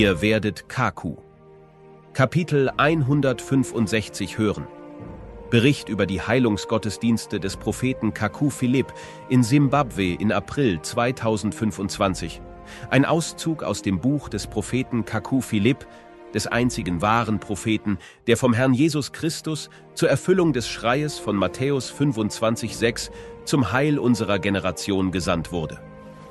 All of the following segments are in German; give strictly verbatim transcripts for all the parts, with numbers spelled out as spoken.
Ihr werdet Kaku. Kapitel hundertfünfundsechzig hören. Bericht über die Heilungsgottesdienste des Propheten Kaku Philipp in Simbabwe in April zweitausendfünfundzwanzig. Ein Auszug aus dem Buch des Propheten Kaku Philipp, des einzigen wahren Propheten, der vom Herrn Jesus Christus zur Erfüllung des Schreies von Matthäus fünfundzwanzig sechs zum Heil unserer Generation gesandt wurde.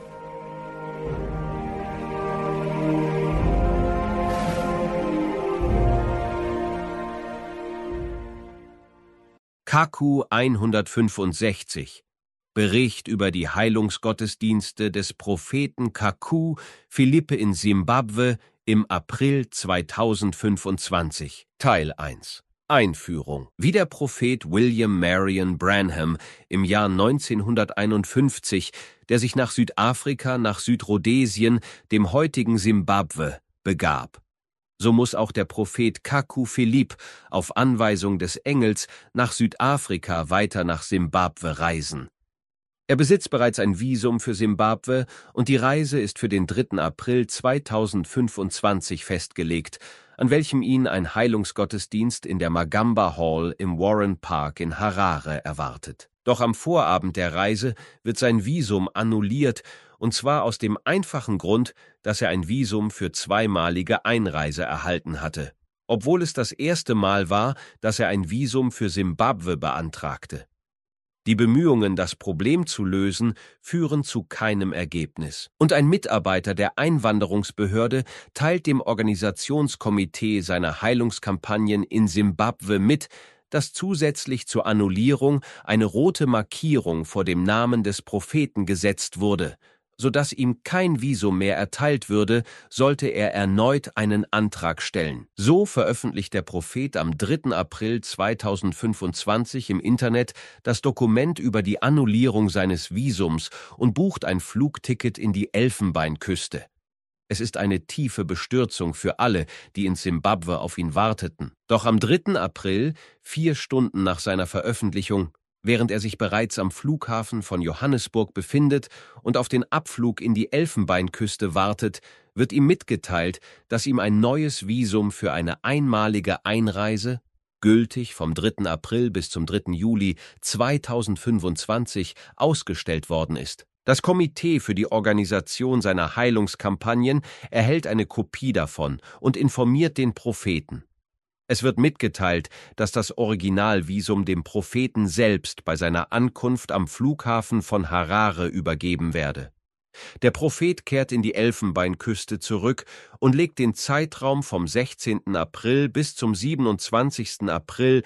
Kaku hundertfünfundsechzig. Bericht über die Heilungsgottesdienste des Propheten Kaku Philippe in Simbabwe im April zweitausendfünfundzwanzig. Teil eins. Einführung. Wie der Prophet William Marion Branham im Jahr neunzehnhunderteinundfünfzig, der sich nach Südafrika, nach Südrhodesien, dem heutigen Simbabwe, begab. So muss auch der Prophet Kaku Philipp auf Anweisung des Engels nach Südafrika weiter nach Simbabwe reisen. Er besitzt bereits ein Visum für Simbabwe und die Reise ist für den dritten April zweitausendfünfundzwanzig festgelegt, an welchem ihn ein Heilungsgottesdienst in der Magamba Hall im Warren Park in Harare erwartet. Doch am Vorabend der Reise wird sein Visum annulliert, und zwar aus dem einfachen Grund, dass er ein Visum für zweimalige Einreise erhalten hatte, obwohl es das erste Mal war, dass er ein Visum für Simbabwe beantragte. Die Bemühungen, das Problem zu lösen, führen zu keinem Ergebnis. Und ein Mitarbeiter der Einwanderungsbehörde teilt dem Organisationskomitee seiner Heilungskampagnen in Simbabwe mit, dass zusätzlich zur Annullierung eine rote Markierung vor dem Namen des Propheten gesetzt wurde, sodass ihm kein Visum mehr erteilt würde, sollte er erneut einen Antrag stellen. So veröffentlicht der Prophet am dritten April zweitausendfünfundzwanzig im Internet das Dokument über die Annullierung seines Visums und bucht ein Flugticket in die Elfenbeinküste. Es ist eine tiefe Bestürzung für alle, die in Simbabwe auf ihn warteten. Doch am dritten April, vier Stunden nach seiner Veröffentlichung, während er sich bereits am Flughafen von Johannesburg befindet und auf den Abflug in die Elfenbeinküste wartet, wird ihm mitgeteilt, dass ihm ein neues Visum für eine einmalige Einreise, gültig vom dritten April bis zum dritten Juli zweitausendfünfundzwanzig, ausgestellt worden ist. Das Komitee für die Organisation seiner Heilungskampagnen erhält eine Kopie davon und informiert den Propheten. Es wird mitgeteilt, dass das Originalvisum dem Propheten selbst bei seiner Ankunft am Flughafen von Harare übergeben werde. Der Prophet kehrt in die Elfenbeinküste zurück und legt den Zeitraum vom sechzehnten April bis zum siebenundzwanzigsten April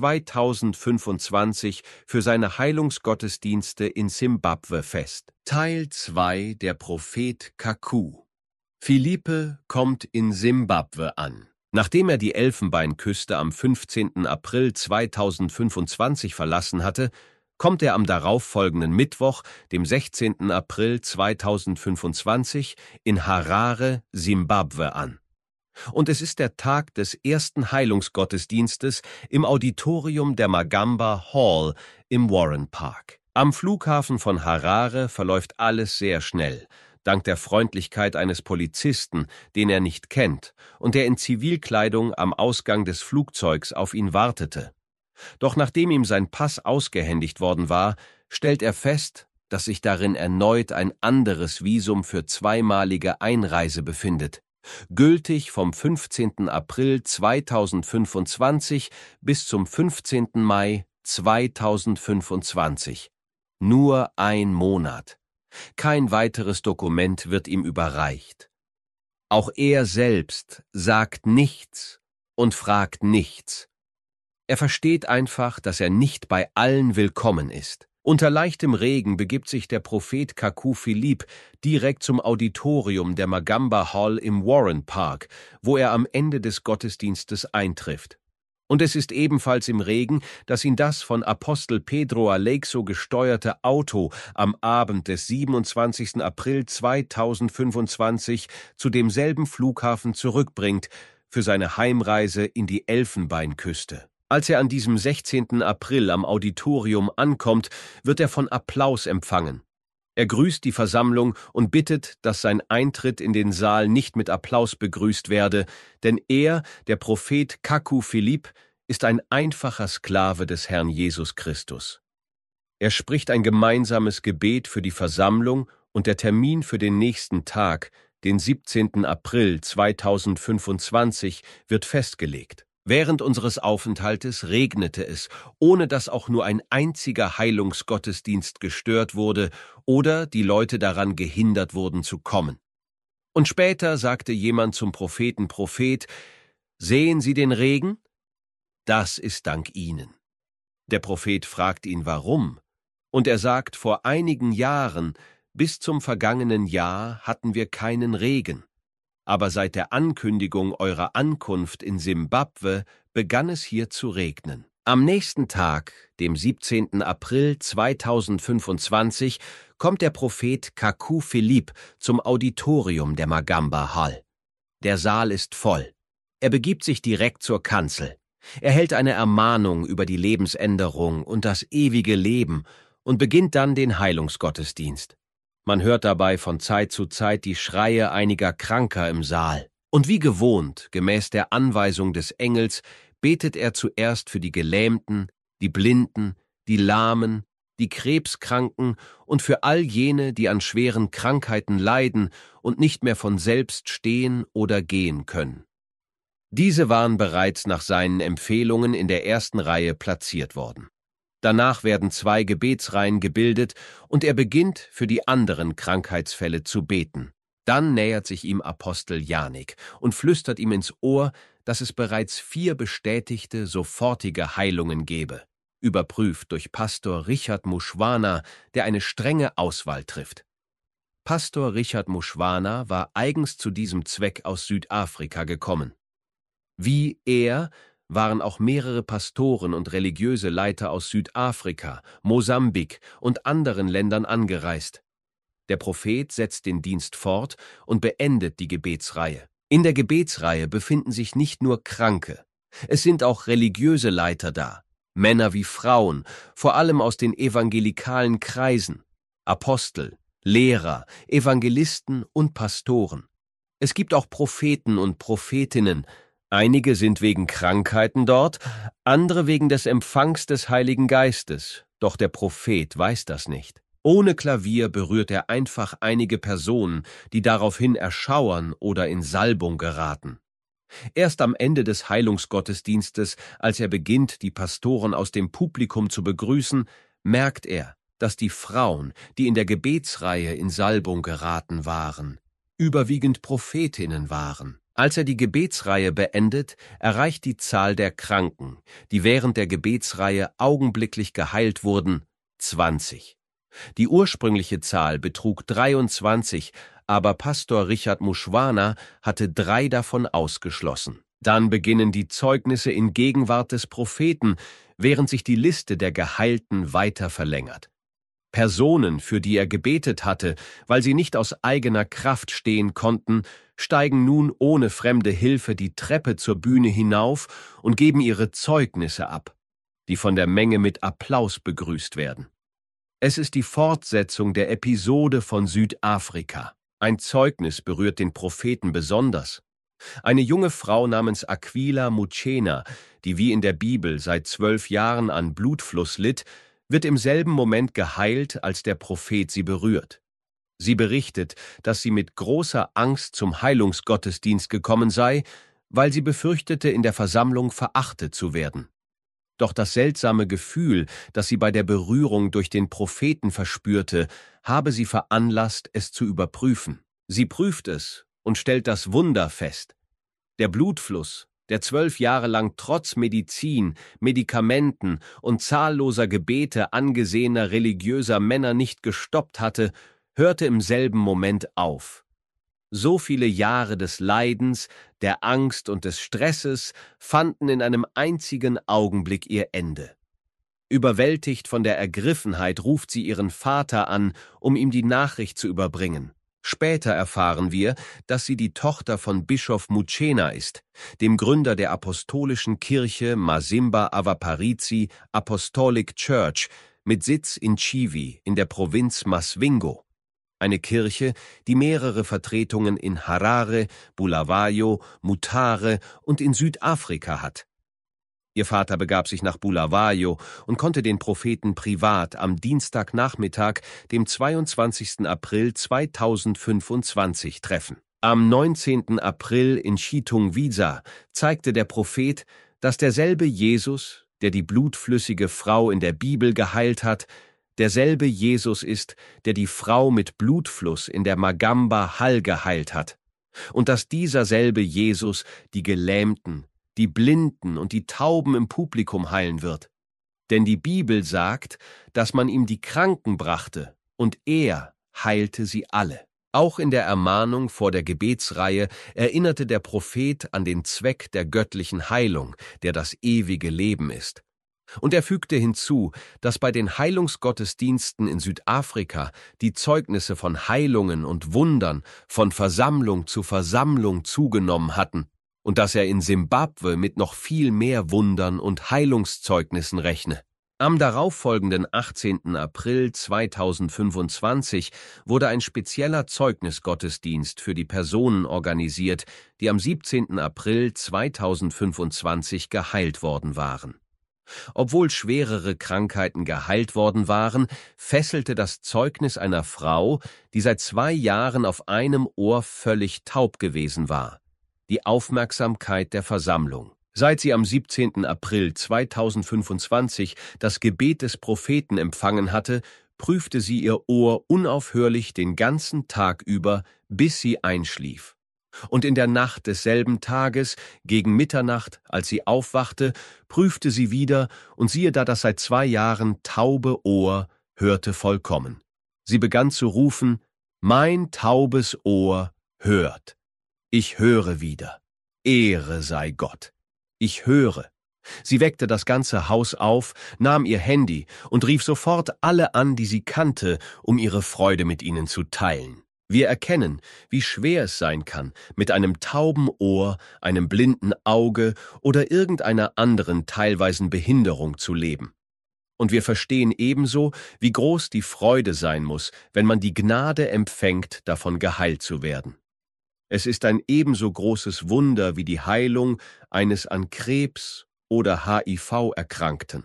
zweitausendfünfundzwanzig für seine Heilungsgottesdienste in Simbabwe fest. Teil zwei. Der Prophet Kaku. Philippe kommt in Simbabwe an. Nachdem er die Elfenbeinküste am fünfzehnten April zweitausendfünfundzwanzig verlassen hatte, kommt er am darauffolgenden Mittwoch, dem sechzehnten April zweitausendfünfundzwanzig, in Harare, Simbabwe an. Und es ist der Tag des ersten Heilungsgottesdienstes im Auditorium der Magamba Hall im Warren Park. Am Flughafen von Harare verläuft alles sehr schnell, dank der Freundlichkeit eines Polizisten, den er nicht kennt und der in Zivilkleidung am Ausgang des Flugzeugs auf ihn wartete. Doch nachdem ihm sein Pass ausgehändigt worden war, stellt er fest, dass sich darin erneut ein anderes Visum für zweimalige Einreise befindet, gültig vom fünfzehnten April zweitausendfünfundzwanzig bis zum fünfzehnten Mai zweitausendfünfundzwanzig. Nur ein Monat. Kein weiteres Dokument wird ihm überreicht. Auch er selbst sagt nichts und fragt nichts. Er versteht einfach, dass er nicht bei allen willkommen ist. Unter leichtem Regen begibt sich der Prophet Kaku Philipp direkt zum Auditorium der Magamba Hall im Warren Park, wo er am Ende des Gottesdienstes eintrifft. Und es ist ebenfalls im Regen, dass ihn das von Apostel Pedro Aleixo gesteuerte Auto am Abend des siebenundzwanzigsten April zweitausendfünfundzwanzig zu demselben Flughafen zurückbringt für seine Heimreise in die Elfenbeinküste. Als er an diesem sechzehnten April am Auditorium ankommt, wird er von Applaus empfangen. Er grüßt die Versammlung und bittet, dass sein Eintritt in den Saal nicht mit Applaus begrüßt werde, denn er, der Prophet Kaku Philipp, ist ein einfacher Sklave des Herrn Jesus Christus. Er spricht ein gemeinsames Gebet für die Versammlung und der Termin für den nächsten Tag, den siebzehnten April zweitausendfünfundzwanzig, wird festgelegt. Während unseres Aufenthaltes regnete es, ohne dass auch nur ein einziger Heilungsgottesdienst gestört wurde oder die Leute daran gehindert wurden zu kommen. Und später sagte jemand zum Propheten Prophet: »Sehen Sie den Regen? Das ist dank Ihnen.« Der Prophet fragt ihn, warum, und er sagt, vor einigen Jahren, bis zum vergangenen Jahr, hatten wir keinen Regen. Aber seit der Ankündigung eurer Ankunft in Simbabwe begann es hier zu regnen. Am nächsten Tag, dem siebzehnten April zweitausendfünfundzwanzig, kommt der Prophet Kaku Philipp zum Auditorium der Magamba Hall. Der Saal ist voll. Er begibt sich direkt zur Kanzel. Er hält eine Ermahnung über die Lebensänderung und das ewige Leben und beginnt dann den Heilungsgottesdienst. Man hört dabei von Zeit zu Zeit die Schreie einiger Kranker im Saal. Und wie gewohnt, gemäß der Anweisung des Engels, betet er zuerst für die Gelähmten, die Blinden, die Lahmen, die Krebskranken und für all jene, die an schweren Krankheiten leiden und nicht mehr von selbst stehen oder gehen können. Diese waren bereits nach seinen Empfehlungen in der ersten Reihe platziert worden. Danach werden zwei Gebetsreihen gebildet und er beginnt, für die anderen Krankheitsfälle zu beten. Dann nähert sich ihm Apostel Janik und flüstert ihm ins Ohr, dass es bereits vier bestätigte, sofortige Heilungen gebe, überprüft durch Pastor Richard Mushwana, der eine strenge Auswahl trifft. Pastor Richard Mushwana war eigens zu diesem Zweck aus Südafrika gekommen. Wie er waren auch mehrere Pastoren und religiöse Leiter aus Südafrika, Mosambik und anderen Ländern angereist. Der Prophet setzt den Dienst fort und beendet die Gebetsreihe. In der Gebetsreihe befinden sich nicht nur Kranke. Es sind auch religiöse Leiter da, Männer wie Frauen, vor allem aus den evangelikalen Kreisen, Apostel, Lehrer, Evangelisten und Pastoren. Es gibt auch Propheten und Prophetinnen. Einige sind wegen Krankheiten dort, andere wegen des Empfangs des Heiligen Geistes, doch der Prophet weiß das nicht. Ohne Klavier berührt er einfach einige Personen, die daraufhin erschauern oder in Salbung geraten. Erst am Ende des Heilungsgottesdienstes, als er beginnt, die Pastoren aus dem Publikum zu begrüßen, merkt er, dass die Frauen, die in der Gebetsreihe in Salbung geraten waren, überwiegend Prophetinnen waren. Als er die Gebetsreihe beendet, erreicht die Zahl der Kranken, die während der Gebetsreihe augenblicklich geheilt wurden, zwanzig. Die ursprüngliche Zahl betrug dreiundzwanzig, aber Pastor Richard Mushwana hatte drei davon ausgeschlossen. Dann beginnen die Zeugnisse in Gegenwart des Propheten, während sich die Liste der Geheilten weiter verlängert. Personen, für die er gebetet hatte, weil sie nicht aus eigener Kraft stehen konnten, steigen nun ohne fremde Hilfe die Treppe zur Bühne hinauf und geben ihre Zeugnisse ab, die von der Menge mit Applaus begrüßt werden. Es ist die Fortsetzung der Episode von Südafrika. Ein Zeugnis berührt den Propheten besonders. Eine junge Frau namens Aquila Muchena, die wie in der Bibel seit zwölf Jahren an Blutfluss litt, wird im selben Moment geheilt, als der Prophet sie berührt. Sie berichtet, dass sie mit großer Angst zum Heilungsgottesdienst gekommen sei, weil sie befürchtete, in der Versammlung verachtet zu werden. Doch das seltsame Gefühl, das sie bei der Berührung durch den Propheten verspürte, habe sie veranlasst, es zu überprüfen. Sie prüft es und stellt das Wunder fest. Der Blutfluss, der zwölf Jahre lang trotz Medizin, Medikamenten und zahlloser Gebete angesehener religiöser Männer nicht gestoppt hatte, hörte im selben Moment auf. So viele Jahre des Leidens, der Angst und des Stresses fanden in einem einzigen Augenblick ihr Ende. Überwältigt von der Ergriffenheit ruft sie ihren Vater an, um ihm die Nachricht zu überbringen. Später erfahren wir, dass sie die Tochter von Bischof Muchena ist, dem Gründer der apostolischen Kirche Masimba Avaparitsi Apostolic Church, mit Sitz in Chivi in der Provinz Masvingo, eine Kirche, die mehrere Vertretungen in Harare, Bulawayo, Mutare und in Südafrika hat. Ihr Vater begab sich nach Bulawayo und konnte den Propheten privat am Dienstagnachmittag, dem zweiundzwanzigsten April zweitausendfünfundzwanzig, treffen. Am neunzehnten April in Chitungwiza zeigte der Prophet, dass derselbe Jesus, der die blutflüssige Frau in der Bibel geheilt hat, derselbe Jesus ist, der die Frau mit Blutfluss in der Magamba Hall geheilt hat, und dass dieser selbe Jesus die Gelähmten, die Blinden und die Tauben im Publikum heilen wird. Denn die Bibel sagt, dass man ihm die Kranken brachte, und er heilte sie alle. Auch in der Ermahnung vor der Gebetsreihe erinnerte der Prophet an den Zweck der göttlichen Heilung, der das ewige Leben ist. Und er fügte hinzu, dass bei den Heilungsgottesdiensten in Südafrika die Zeugnisse von Heilungen und Wundern von Versammlung zu Versammlung zugenommen hatten und dass er in Simbabwe mit noch viel mehr Wundern und Heilungszeugnissen rechne. Am darauffolgenden achtzehnten April zweitausendfünfundzwanzig wurde ein spezieller Zeugnisgottesdienst für die Personen organisiert, die am siebzehnten April zweitausendfünfundzwanzig geheilt worden waren. Obwohl schwerere Krankheiten geheilt worden waren, fesselte das Zeugnis einer Frau, die seit zwei Jahren auf einem Ohr völlig taub gewesen war, die Aufmerksamkeit der Versammlung. Seit sie am siebzehnten April zweitausendfünfundzwanzig das Gebet des Propheten empfangen hatte, prüfte sie ihr Ohr unaufhörlich den ganzen Tag über, bis sie einschlief. Und in der Nacht desselben Tages, gegen Mitternacht, als sie aufwachte, prüfte sie wieder, und siehe da, das seit zwei Jahren taube Ohr hörte vollkommen. Sie begann zu rufen: »Mein taubes Ohr hört. Ich höre wieder. Ehre sei Gott. Ich höre.« Sie weckte das ganze Haus auf, nahm ihr Handy und rief sofort alle an, die sie kannte, um ihre Freude mit ihnen zu teilen. Wir erkennen, wie schwer es sein kann, mit einem tauben Ohr, einem blinden Auge oder irgendeiner anderen teilweisen Behinderung zu leben. Und wir verstehen ebenso, wie groß die Freude sein muss, wenn man die Gnade empfängt, davon geheilt zu werden. Es ist ein ebenso großes Wunder wie die Heilung eines an Krebs oder H I V Erkrankten.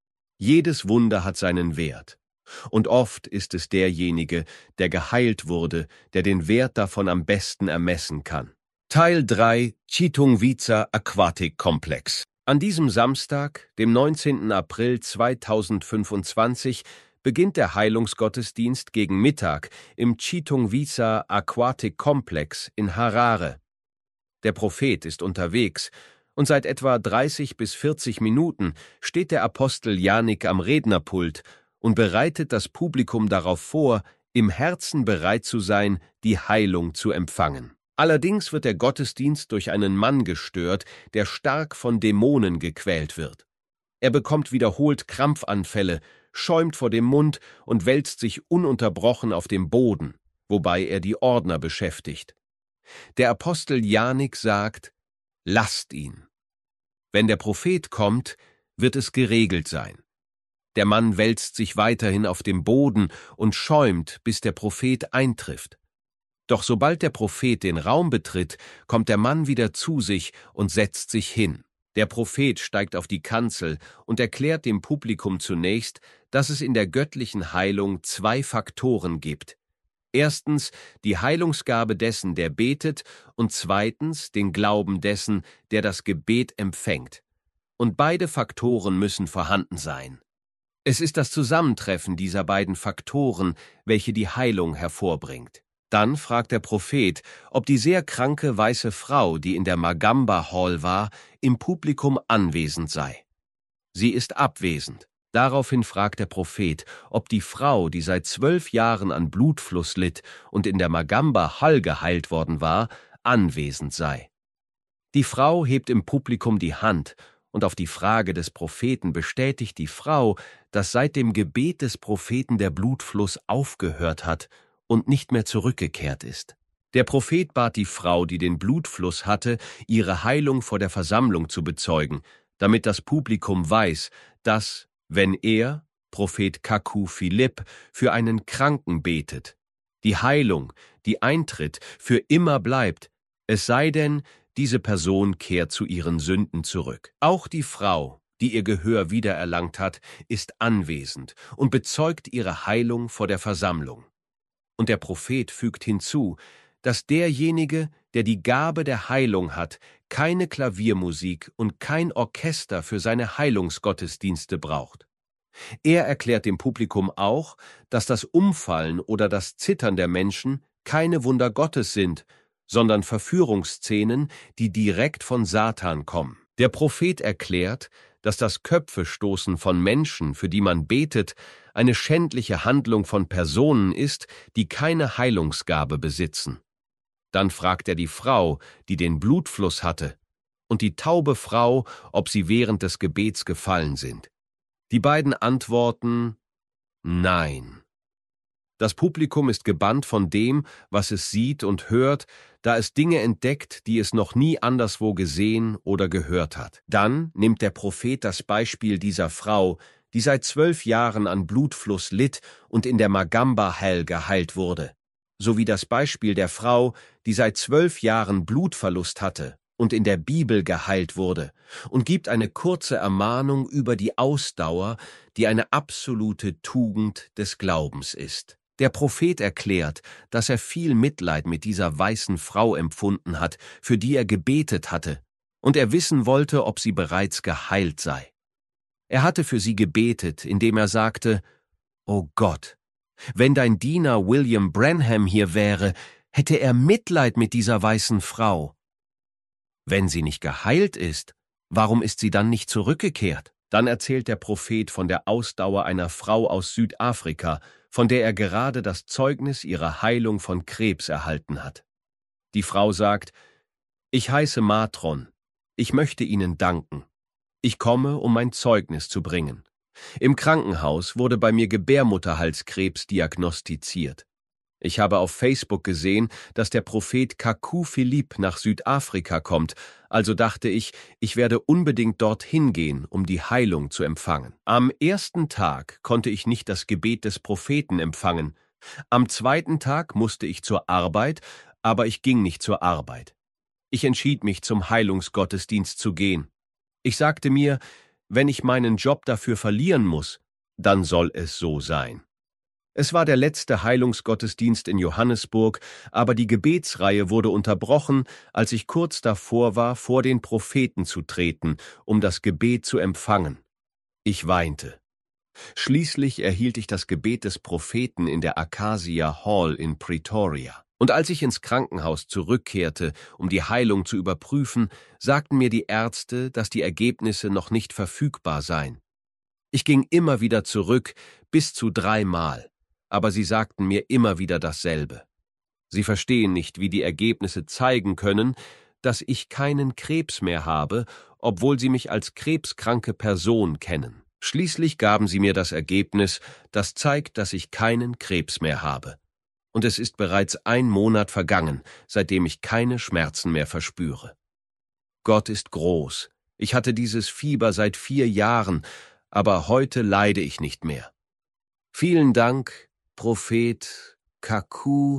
Jedes Wunder hat seinen Wert. Und oft ist es derjenige, der geheilt wurde, der den Wert davon am besten ermessen kann. Teil drei: Chitungwiza Aquatic Complex. An diesem Samstag, dem neunzehnten April zweitausendfünfundzwanzig, beginnt der Heilungsgottesdienst gegen Mittag im Chitungwiza Aquatic Complex in Harare. Der Prophet ist unterwegs, und seit etwa dreißig bis vierzig Minuten steht der Apostel Janik am Rednerpult und bereitet das Publikum darauf vor, im Herzen bereit zu sein, die Heilung zu empfangen. Allerdings wird der Gottesdienst durch einen Mann gestört, der stark von Dämonen gequält wird. Er bekommt wiederholt Krampfanfälle, schäumt vor dem Mund und wälzt sich ununterbrochen auf dem Boden, wobei er die Ordner beschäftigt. Der Apostel Janik sagt: »Lasst ihn. Wenn der Prophet kommt, wird es geregelt sein.« Der Mann wälzt sich weiterhin auf dem Boden und schäumt, bis der Prophet eintrifft. Doch sobald der Prophet den Raum betritt, kommt der Mann wieder zu sich und setzt sich hin. Der Prophet steigt auf die Kanzel und erklärt dem Publikum zunächst, dass es in der göttlichen Heilung zwei Faktoren gibt. Erstens die Heilungsgabe dessen, der betet, und zweitens den Glauben dessen, der das Gebet empfängt. Und beide Faktoren müssen vorhanden sein. Es ist das Zusammentreffen dieser beiden Faktoren, welche die Heilung hervorbringt. Dann fragt der Prophet, ob die sehr kranke weiße Frau, die in der Magamba Hall war, im Publikum anwesend sei. Sie ist abwesend. Daraufhin fragt der Prophet, ob die Frau, die seit zwölf Jahren an Blutfluss litt und in der Magamba Hall geheilt worden war, anwesend sei. Die Frau hebt im Publikum die Hand, und auf die Frage des Propheten bestätigt die Frau, dass seit dem Gebet des Propheten der Blutfluss aufgehört hat und nicht mehr zurückgekehrt ist. Der Prophet bat die Frau, die den Blutfluss hatte, ihre Heilung vor der Versammlung zu bezeugen, damit das Publikum weiß, dass, wenn er, Prophet Kaku Philipp, für einen Kranken betet. Die Heilung, die eintritt, für immer bleibt, es sei denn, diese Person kehrt zu ihren Sünden zurück. Auch die Frau, die ihr Gehör wiedererlangt hat, ist anwesend und bezeugt ihre Heilung vor der Versammlung. Und der Prophet fügt hinzu, dass derjenige, der die Gabe der Heilung hat, keine Klaviermusik und kein Orchester für seine Heilungsgottesdienste braucht. Er erklärt dem Publikum auch, dass das Umfallen oder das Zittern der Menschen keine Wunder Gottes sind, sondern Verführungsszenen, die direkt von Satan kommen. Der Prophet erklärt, dass das Köpfestoßen von Menschen, für die man betet, eine schändliche Handlung von Personen ist, die keine Heilungsgabe besitzen. Dann fragt er die Frau, die den Blutfluss hatte, und die taube Frau, ob sie während des Gebets gefallen sind. Die beiden antworten: Nein. Das Publikum ist gebannt von dem, was es sieht und hört, da es Dinge entdeckt, die es noch nie anderswo gesehen oder gehört hat. Dann nimmt der Prophet das Beispiel dieser Frau, die seit zwölf Jahren an Blutfluss litt und in der Magamba Hell geheilt wurde, sowie das Beispiel der Frau, die seit zwölf Jahren Blutverlust hatte und in der Bibel geheilt wurde, und gibt eine kurze Ermahnung über die Ausdauer, die eine absolute Tugend des Glaubens ist. Der Prophet erklärt, dass er viel Mitleid mit dieser weißen Frau empfunden hat, für die er gebetet hatte, und er wissen wollte, ob sie bereits geheilt sei. Er hatte für sie gebetet, indem er sagte: »O Gott, wenn dein Diener William Branham hier wäre, hätte er Mitleid mit dieser weißen Frau. Wenn sie nicht geheilt ist, warum ist sie dann nicht zurückgekehrt?« Dann erzählt der Prophet von der Ausdauer einer Frau aus Südafrika, von der er gerade das Zeugnis ihrer Heilung von Krebs erhalten hat. Die Frau sagt: »Ich heiße Matron. Ich möchte Ihnen danken. Ich komme, um mein Zeugnis zu bringen. Im Krankenhaus wurde bei mir Gebärmutterhalskrebs diagnostiziert. Ich habe auf Facebook gesehen, dass der Prophet Kaku Philipp nach Südafrika kommt, also dachte ich, ich werde unbedingt dorthin gehen, um die Heilung zu empfangen. Am ersten Tag konnte ich nicht das Gebet des Propheten empfangen. Am zweiten Tag musste ich zur Arbeit, aber ich ging nicht zur Arbeit. Ich entschied mich, zum Heilungsgottesdienst zu gehen. Ich sagte mir, wenn ich meinen Job dafür verlieren muss, dann soll es so sein. Es war der letzte Heilungsgottesdienst in Johannesburg, aber die Gebetsreihe wurde unterbrochen, als ich kurz davor war, vor den Propheten zu treten, um das Gebet zu empfangen. Ich weinte. Schließlich erhielt ich das Gebet des Propheten in der Acacia Hall in Pretoria. Und als ich ins Krankenhaus zurückkehrte, um die Heilung zu überprüfen, sagten mir die Ärzte, dass die Ergebnisse noch nicht verfügbar seien. Ich ging immer wieder zurück, bis zu dreimal. Aber sie sagten mir immer wieder dasselbe. Sie verstehen nicht, wie die Ergebnisse zeigen können, dass ich keinen Krebs mehr habe, obwohl sie mich als krebskranke Person kennen. Schließlich gaben sie mir das Ergebnis, das zeigt, dass ich keinen Krebs mehr habe. Und es ist bereits ein Monat vergangen, seitdem ich keine Schmerzen mehr verspüre. Gott ist groß. Ich hatte dieses Fieber seit vier Jahren, aber heute leide ich nicht mehr. Vielen Dank, Prophet Kaku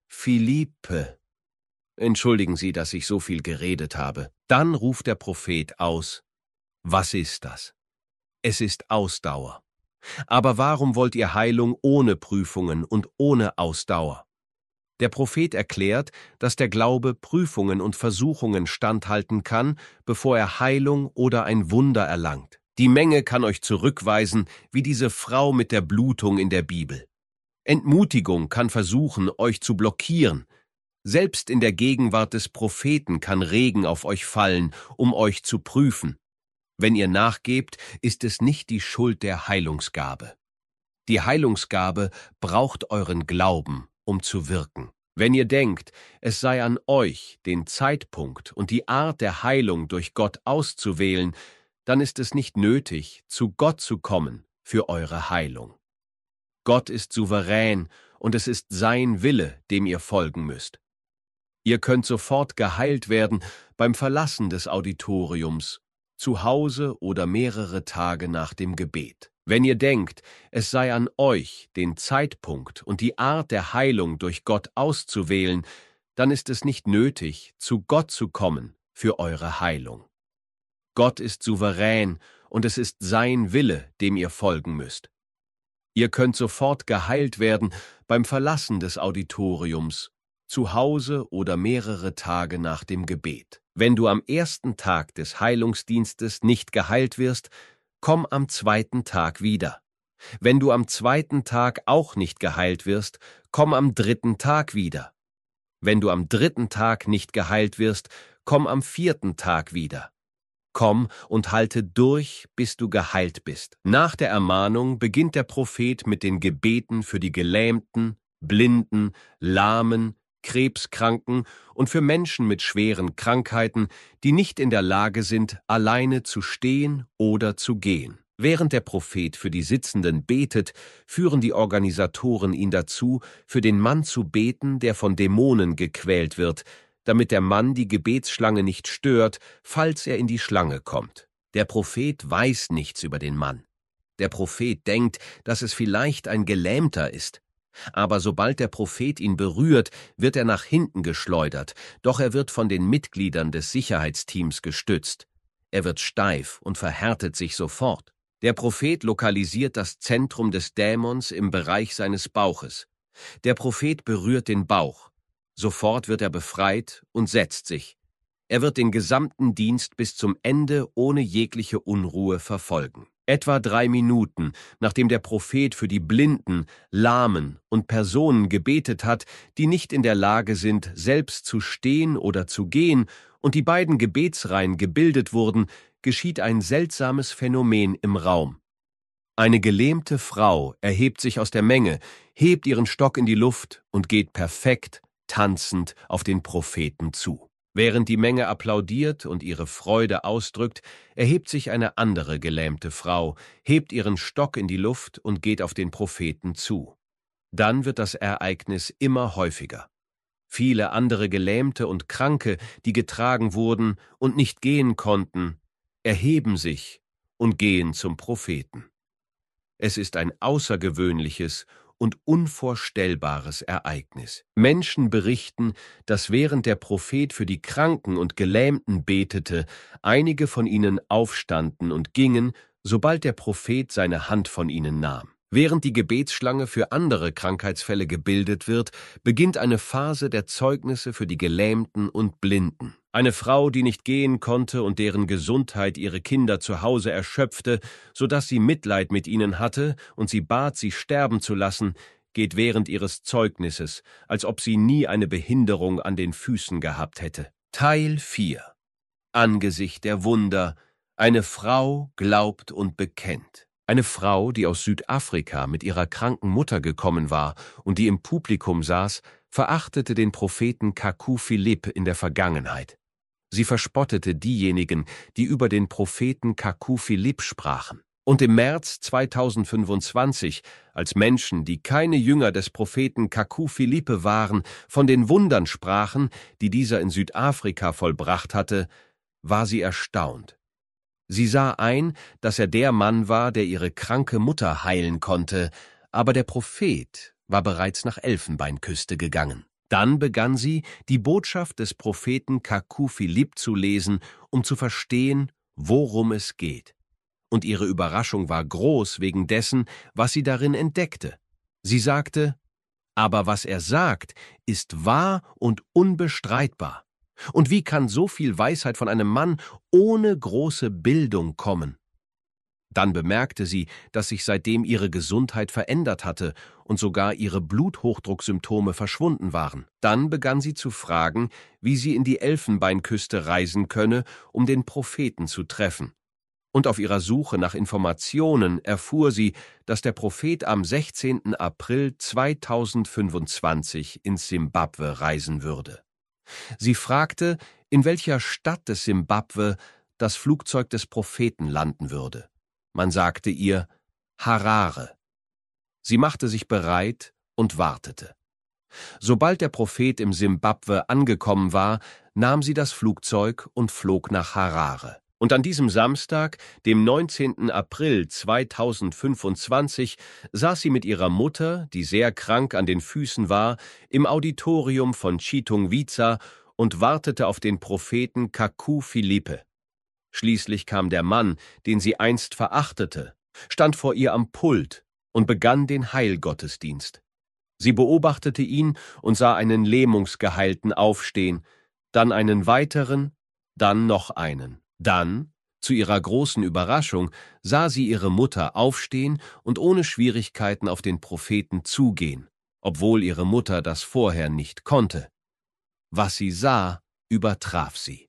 Philippe. Entschuldigen Sie, dass ich so viel geredet habe. Dann ruft der Prophet aus: Was ist das? Es ist Ausdauer. Aber warum wollt ihr Heilung ohne Prüfungen und ohne Ausdauer? Der Prophet erklärt, dass der Glaube Prüfungen und Versuchungen standhalten kann, bevor er Heilung oder ein Wunder erlangt. Die Menge kann euch zurückweisen, wie diese Frau mit der Blutung in der Bibel. Entmutigung kann versuchen, euch zu blockieren. Selbst in der Gegenwart des Propheten kann Regen auf euch fallen, um euch zu prüfen. Wenn ihr nachgebt, ist es nicht die Schuld der Heilungsgabe. Die Heilungsgabe braucht euren Glauben, um zu wirken. Wenn ihr denkt, es sei an euch, den Zeitpunkt und die Art der Heilung durch Gott auszuwählen, dann ist es nicht nötig, zu Gott zu kommen für eure Heilung. Gott ist souverän und es ist sein Wille, dem ihr folgen müsst. Ihr könnt sofort geheilt werden beim Verlassen des Auditoriums, zu Hause oder mehrere Tage nach dem Gebet. Wenn ihr denkt, es sei an euch, den Zeitpunkt und die Art der Heilung durch Gott auszuwählen, dann ist es nicht nötig, zu Gott zu kommen für eure Heilung. Gott ist souverän und es ist sein Wille, dem ihr folgen müsst. Ihr könnt sofort geheilt werden beim Verlassen des Auditoriums, zu Hause oder mehrere Tage nach dem Gebet. Wenn du am ersten Tag des Heilungsdienstes nicht geheilt wirst, komm am zweiten Tag wieder. Wenn du am zweiten Tag auch nicht geheilt wirst, komm am dritten Tag wieder. Wenn du am dritten Tag nicht geheilt wirst, komm am vierten Tag wieder. Komm und halte durch, bis du geheilt bist. Nach der Ermahnung beginnt der Prophet mit den Gebeten für die Gelähmten, Blinden, Lahmen, Krebskranken und für Menschen mit schweren Krankheiten, die nicht in der Lage sind, alleine zu stehen oder zu gehen. Während der Prophet für die Sitzenden betet, führen die Organisatoren ihn dazu, für den Mann zu beten, der von Dämonen gequält wird, damit der Mann die Gebetsschlange nicht stört, falls er in die Schlange kommt. Der Prophet weiß nichts über den Mann. Der Prophet denkt, dass es vielleicht ein Gelähmter ist. Aber sobald der Prophet ihn berührt, wird er nach hinten geschleudert, doch er wird von den Mitgliedern des Sicherheitsteams gestützt. Er wird steif und verhärtet sich sofort. Der Prophet lokalisiert das Zentrum des Dämons im Bereich seines Bauches. Der Prophet berührt den Bauch. Sofort wird er befreit und setzt sich. Er wird den gesamten Dienst bis zum Ende ohne jegliche Unruhe verfolgen. Etwa drei Minuten, nachdem der Prophet für die Blinden, Lahmen und Personen gebetet hat, die nicht in der Lage sind, selbst zu stehen oder zu gehen, und die beiden Gebetsreihen gebildet wurden, geschieht ein seltsames Phänomen im Raum. Eine gelähmte Frau erhebt sich aus der Menge, hebt ihren Stock in die Luft und geht perfekt, tanzend auf den Propheten zu. Während die Menge applaudiert und ihre Freude ausdrückt, erhebt sich eine andere gelähmte Frau, hebt ihren Stock in die Luft und geht auf den Propheten zu. Dann wird das Ereignis immer häufiger. Viele andere Gelähmte und Kranke, die getragen wurden und nicht gehen konnten, erheben sich und gehen zum Propheten. Es ist ein außergewöhnliches und unvorstellbares Ereignis. Menschen berichten, dass während der Prophet für die Kranken und Gelähmten betete, einige von ihnen aufstanden und gingen, sobald der Prophet seine Hand von ihnen nahm. Während die Gebetsschlange für andere Krankheitsfälle gebildet wird, beginnt eine Phase der Zeugnisse für die Gelähmten und Blinden. Eine Frau, die nicht gehen konnte und deren Gesundheit ihre Kinder zu Hause erschöpfte, sodass sie Mitleid mit ihnen hatte und sie bat, sie sterben zu lassen, geht während ihres Zeugnisses, als ob sie nie eine Behinderung an den Füßen gehabt hätte. Teil vier. Angesicht der Wunder. Eine Frau glaubt und bekennt. Eine Frau, die aus Südafrika mit ihrer kranken Mutter gekommen war und die im Publikum saß, verachtete den Propheten Kaku Philipp in der Vergangenheit. Sie verspottete diejenigen, die über den Propheten Kaku Philipp sprachen. Und im März zweitausendfünfundzwanzig, als Menschen, die keine Jünger des Propheten Kaku Philippe waren, von den Wundern sprachen, die dieser in Südafrika vollbracht hatte, war sie erstaunt. Sie sah ein, dass er der Mann war, der ihre kranke Mutter heilen konnte, aber der Prophet war bereits nach Elfenbeinküste gegangen. Dann begann sie, die Botschaft des Propheten Kaku Philipp zu lesen, um zu verstehen, worum es geht. Und ihre Überraschung war groß wegen dessen, was sie darin entdeckte. Sie sagte, aber was er sagt, ist wahr und unbestreitbar. Und wie kann so viel Weisheit von einem Mann ohne große Bildung kommen? Dann bemerkte sie, dass sich seitdem ihre Gesundheit verändert hatte und sogar ihre Bluthochdrucksymptome verschwunden waren. Dann begann sie zu fragen, wie sie in die Elfenbeinküste reisen könne, um den Propheten zu treffen. Und auf ihrer Suche nach Informationen erfuhr sie, dass der Prophet am sechzehnten April zweitausendfünfundzwanzig ins Simbabwe reisen würde. Sie fragte, in welcher Stadt des Simbabwe das Flugzeug des Propheten landen würde. Man sagte ihr Harare. Sie machte sich bereit und wartete. Sobald der Prophet im Simbabwe angekommen war, nahm sie das Flugzeug und flog nach Harare. Und an diesem Samstag, dem neunzehnten April zweitausendfünfundzwanzig, saß sie mit ihrer Mutter, die sehr krank an den Füßen war, im Auditorium von Chitungwica und wartete auf den Propheten Kaku Philippe. Schließlich kam der Mann, den sie einst verachtete, stand vor ihr am Pult und begann den Heilgottesdienst. Sie beobachtete ihn und sah einen Lähmungsgeheilten aufstehen, dann einen weiteren, dann noch einen. Dann, zu ihrer großen Überraschung, sah sie ihre Mutter aufstehen und ohne Schwierigkeiten auf den Propheten zugehen, obwohl ihre Mutter das vorher nicht konnte. Was sie sah, übertraf sie.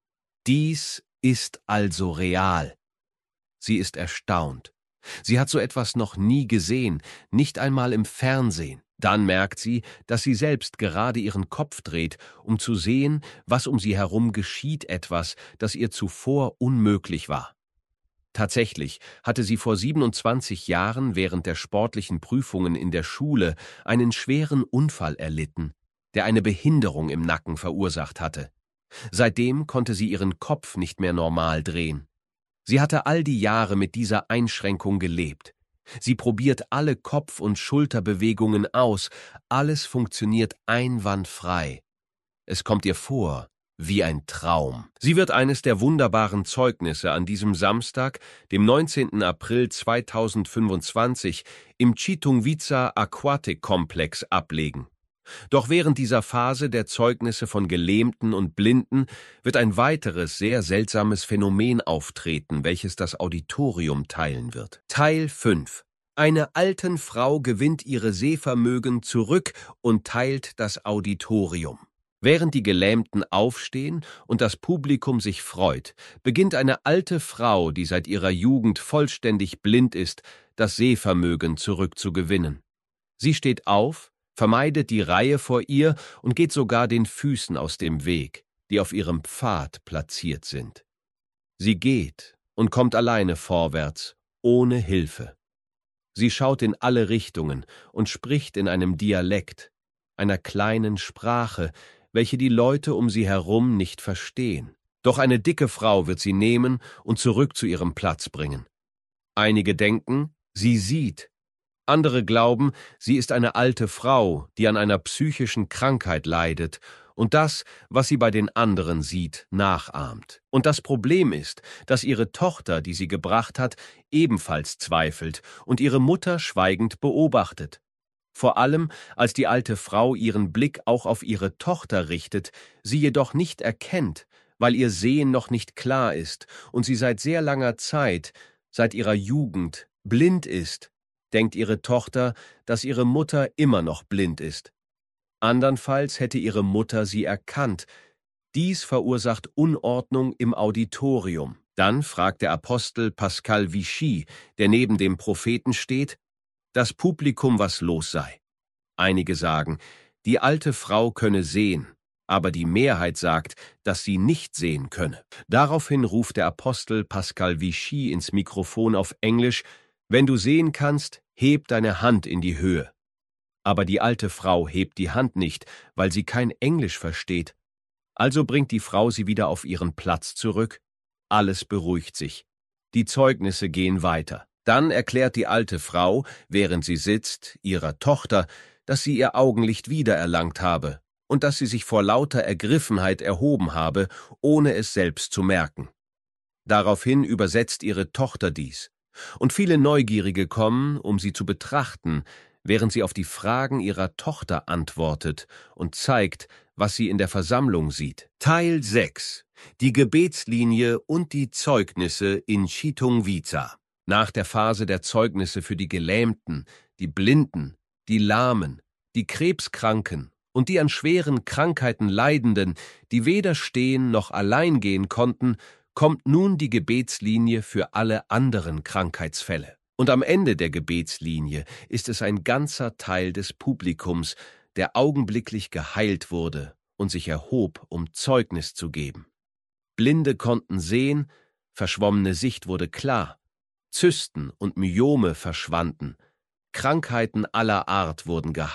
Dies ist also real. Sie ist erstaunt. Sie hat so etwas noch nie gesehen, nicht einmal im Fernsehen. Dann merkt sie, dass sie selbst gerade ihren Kopf dreht, um zu sehen, was um sie herum geschieht, etwas, das ihr zuvor unmöglich war. Tatsächlich hatte sie vor siebenundzwanzig Jahren während der sportlichen Prüfungen in der Schule einen schweren Unfall erlitten, der eine Behinderung im Nacken verursacht hatte. Seitdem konnte sie ihren Kopf nicht mehr normal drehen. Sie hatte all die Jahre mit dieser Einschränkung gelebt. Sie probiert alle Kopf- und Schulterbewegungen aus, alles funktioniert einwandfrei. Es kommt ihr vor wie ein Traum. Sie wird eines der wunderbaren Zeugnisse an diesem Samstag, dem neunzehnten April zweitausendfünfundzwanzig, im Chitungwica Aquatic Komplex ablegen. Doch während dieser Phase der Zeugnisse von Gelähmten und Blinden wird ein weiteres, sehr seltsames Phänomen auftreten, welches das Auditorium teilen wird. Teil fünf. Eine alten Frau gewinnt ihre Sehvermögen zurück und teilt das Auditorium. Während die Gelähmten aufstehen und das Publikum sich freut, beginnt eine alte Frau, die seit ihrer Jugend vollständig blind ist, das Sehvermögen zurückzugewinnen. Sie steht auf, vermeidet die Reihe vor ihr und geht sogar den Füßen aus dem Weg, die auf ihrem Pfad platziert sind. Sie geht und kommt alleine vorwärts, ohne Hilfe. Sie schaut in alle Richtungen und spricht in einem Dialekt, einer kleinen Sprache, welche die Leute um sie herum nicht verstehen. Doch eine dicke Frau wird sie nehmen und zurück zu ihrem Platz bringen. Einige denken, sie sieht. Andere glauben, sie ist eine alte Frau, die an einer psychischen Krankheit leidet und das, was sie bei den anderen sieht, nachahmt. Und das Problem ist, dass ihre Tochter, die sie gebracht hat, ebenfalls zweifelt und ihre Mutter schweigend beobachtet. Vor allem, als die alte Frau ihren Blick auch auf ihre Tochter richtet, sie jedoch nicht erkennt, weil ihr Sehen noch nicht klar ist und sie seit sehr langer Zeit, seit ihrer Jugend, blind ist, denkt ihre Tochter, dass ihre Mutter immer noch blind ist. Andernfalls hätte ihre Mutter sie erkannt. Dies verursacht Unordnung im Auditorium. Dann fragt der Apostel Pascal Vichy, der neben dem Propheten steht, das Publikum, was los sei. Einige sagen, die alte Frau könne sehen, aber die Mehrheit sagt, dass sie nicht sehen könne. Daraufhin ruft der Apostel Pascal Vichy ins Mikrofon auf Englisch, wenn du sehen kannst, heb deine Hand in die Höhe. Aber die alte Frau hebt die Hand nicht, weil sie kein Englisch versteht. Also bringt die Frau sie wieder auf ihren Platz zurück. Alles beruhigt sich. Die Zeugnisse gehen weiter. Dann erklärt die alte Frau, während sie sitzt, ihrer Tochter, dass sie ihr Augenlicht wiedererlangt habe und dass sie sich vor lauter Ergriffenheit erhoben habe, ohne es selbst zu merken. Daraufhin übersetzt ihre Tochter dies. Und viele Neugierige kommen, um sie zu betrachten, während sie auf die Fragen ihrer Tochter antwortet und zeigt, was sie in der Versammlung sieht. Teil sechs. Die Gebetslinie und die Zeugnisse in Chitungwica. Nach der Phase der Zeugnisse für die Gelähmten, die Blinden, die Lahmen, die Krebskranken und die an schweren Krankheiten Leidenden, die weder stehen noch allein gehen konnten, kommt nun die Gebetslinie für alle anderen Krankheitsfälle. Und am Ende der Gebetslinie ist es ein ganzer Teil des Publikums, der augenblicklich geheilt wurde und sich erhob, um Zeugnis zu geben. Blinde konnten sehen, verschwommene Sicht wurde klar, Zysten und Myome verschwanden, Krankheiten aller Art wurden geheilt.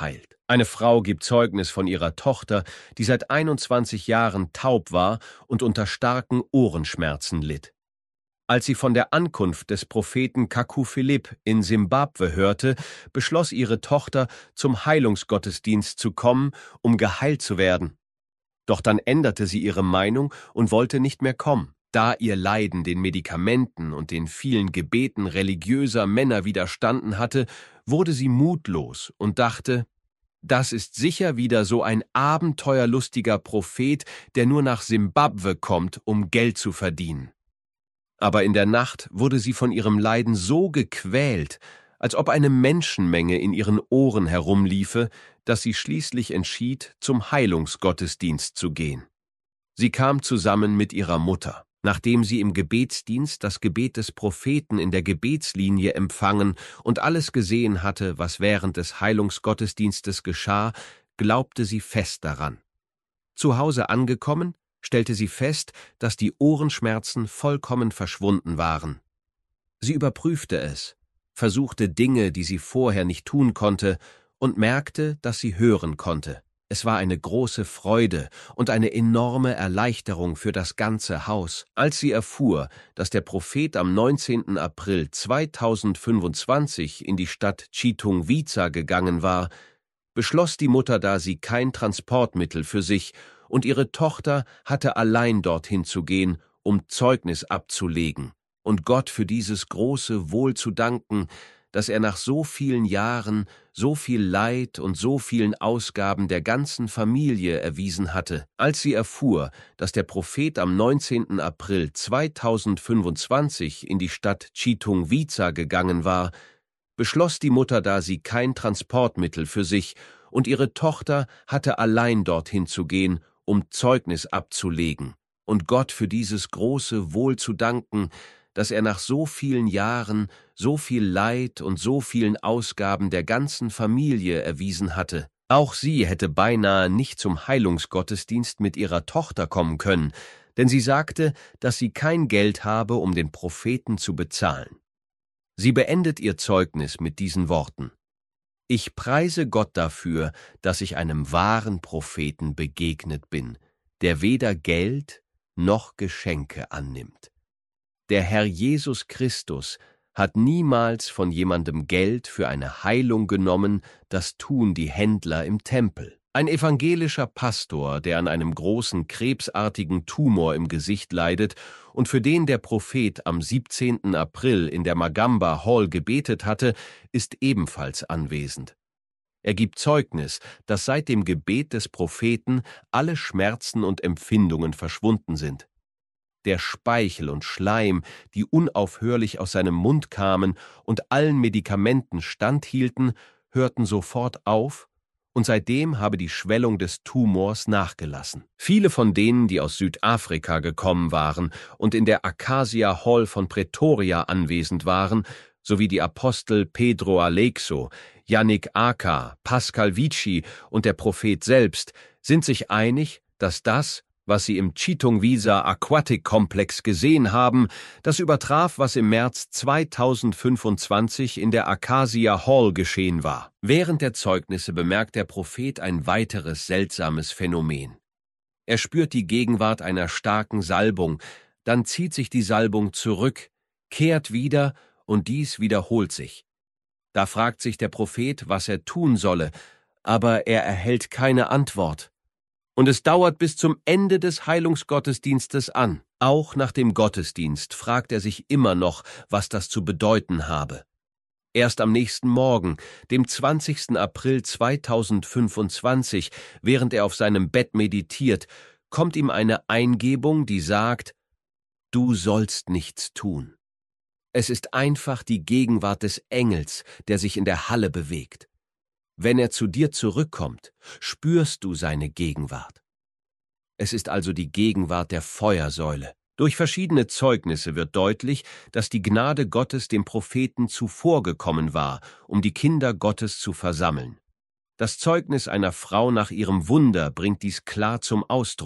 Eine Frau gibt Zeugnis von ihrer Tochter, die seit einundzwanzig Jahren taub war und unter starken Ohrenschmerzen litt. Als sie von der Ankunft des Propheten Kaku Philipp in Simbabwe hörte, beschloss ihre Tochter, zum Heilungsgottesdienst zu kommen, um geheilt zu werden. Doch dann änderte sie ihre Meinung und wollte nicht mehr kommen. Da ihr Leiden den Medikamenten und den vielen Gebeten religiöser Männer widerstanden hatte, wurde sie mutlos und dachte, das ist sicher wieder so ein abenteuerlustiger Prophet, der nur nach Simbabwe kommt, um Geld zu verdienen. Aber in der Nacht wurde sie von ihrem Leiden so gequält, als ob eine Menschenmenge in ihren Ohren herumliefe, dass sie schließlich entschied, zum Heilungsgottesdienst zu gehen. Sie kam zusammen mit ihrer Mutter. Nachdem sie im Gebetsdienst das Gebet des Propheten in der Gebetslinie empfangen und alles gesehen hatte, was während des Heilungsgottesdienstes geschah, glaubte sie fest daran. Zu Hause angekommen, stellte sie fest, dass die Ohrenschmerzen vollkommen verschwunden waren. Sie überprüfte es, versuchte Dinge, die sie vorher nicht tun konnte, und merkte, dass sie hören konnte. Es war eine große Freude und eine enorme Erleichterung für das ganze Haus, als sie erfuhr, dass der Prophet am neunzehnten April zweitausendfünfundzwanzig in die Stadt Chitungwiza gegangen war. Beschloss die Mutter, da sie kein Transportmittel für sich und ihre Tochter hatte, allein dorthin zu gehen, um Zeugnis abzulegen und Gott für dieses große Wohl zu danken, dass er nach so vielen Jahren, so viel Leid und so vielen Ausgaben der ganzen Familie erwiesen hatte. Als sie erfuhr, dass der Prophet am neunzehnten April zweitausendfünfundzwanzig in die Stadt Chitungwiza gegangen war, beschloss die Mutter, da sie kein Transportmittel für sich und ihre Tochter hatte, allein dorthin zu gehen, um Zeugnis abzulegen und Gott für dieses große Wohl zu danken, dass er nach so vielen Jahren, so viel Leid und so vielen Ausgaben der ganzen Familie erwiesen hatte. Auch sie hätte beinahe nicht zum Heilungsgottesdienst mit ihrer Tochter kommen können, denn sie sagte, dass sie kein Geld habe, um den Propheten zu bezahlen. Sie beendet ihr Zeugnis mit diesen Worten: Ich preise Gott dafür, dass ich einem wahren Propheten begegnet bin, der weder Geld noch Geschenke annimmt. Der Herr Jesus Christus hat niemals von jemandem Geld für eine Heilung genommen, das tun die Händler im Tempel. Ein evangelischer Pastor, der an einem großen krebsartigen Tumor im Gesicht leidet und für den der Prophet am siebzehnten April in der Magamba Hall gebetet hatte, ist ebenfalls anwesend. Er gibt Zeugnis, dass seit dem Gebet des Propheten alle Schmerzen und Empfindungen verschwunden sind. Der Speichel und Schleim, die unaufhörlich aus seinem Mund kamen und allen Medikamenten standhielten, hörten sofort auf, und seitdem habe die Schwellung des Tumors nachgelassen. Viele von denen, die aus Südafrika gekommen waren und in der Acacia Hall von Pretoria anwesend waren, sowie die Apostel Pedro Aleixo, Yannick Aka, Pascal Vici und der Prophet selbst, sind sich einig, dass das, was sie im Chitungwiza Aquatic Komplex gesehen haben, das übertraf, was im März zweitausendfünfundzwanzig in der Acacia Hall geschehen war. Während der Zeugnisse bemerkt der Prophet ein weiteres seltsames Phänomen. Er spürt die Gegenwart einer starken Salbung, dann zieht sich die Salbung zurück, kehrt wieder und dies wiederholt sich. Da fragt sich der Prophet, was er tun solle, aber er erhält keine Antwort. Und es dauert bis zum Ende des Heilungsgottesdienstes an. Auch nach dem Gottesdienst fragt er sich immer noch, was das zu bedeuten habe. Erst am nächsten Morgen, dem zwanzigsten April zweitausendfünfundzwanzig, während er auf seinem Bett meditiert, kommt ihm eine Eingebung, die sagt: Du sollst nichts tun. Es ist einfach die Gegenwart des Engels, der sich in der Halle bewegt. Wenn er zu dir zurückkommt, spürst du seine Gegenwart. Es ist also die Gegenwart der Feuersäule. Durch verschiedene Zeugnisse wird deutlich, dass die Gnade Gottes dem Propheten zuvorgekommen war, um die Kinder Gottes zu versammeln. Das Zeugnis einer Frau nach ihrem Wunder bringt dies klar zum Ausdruck.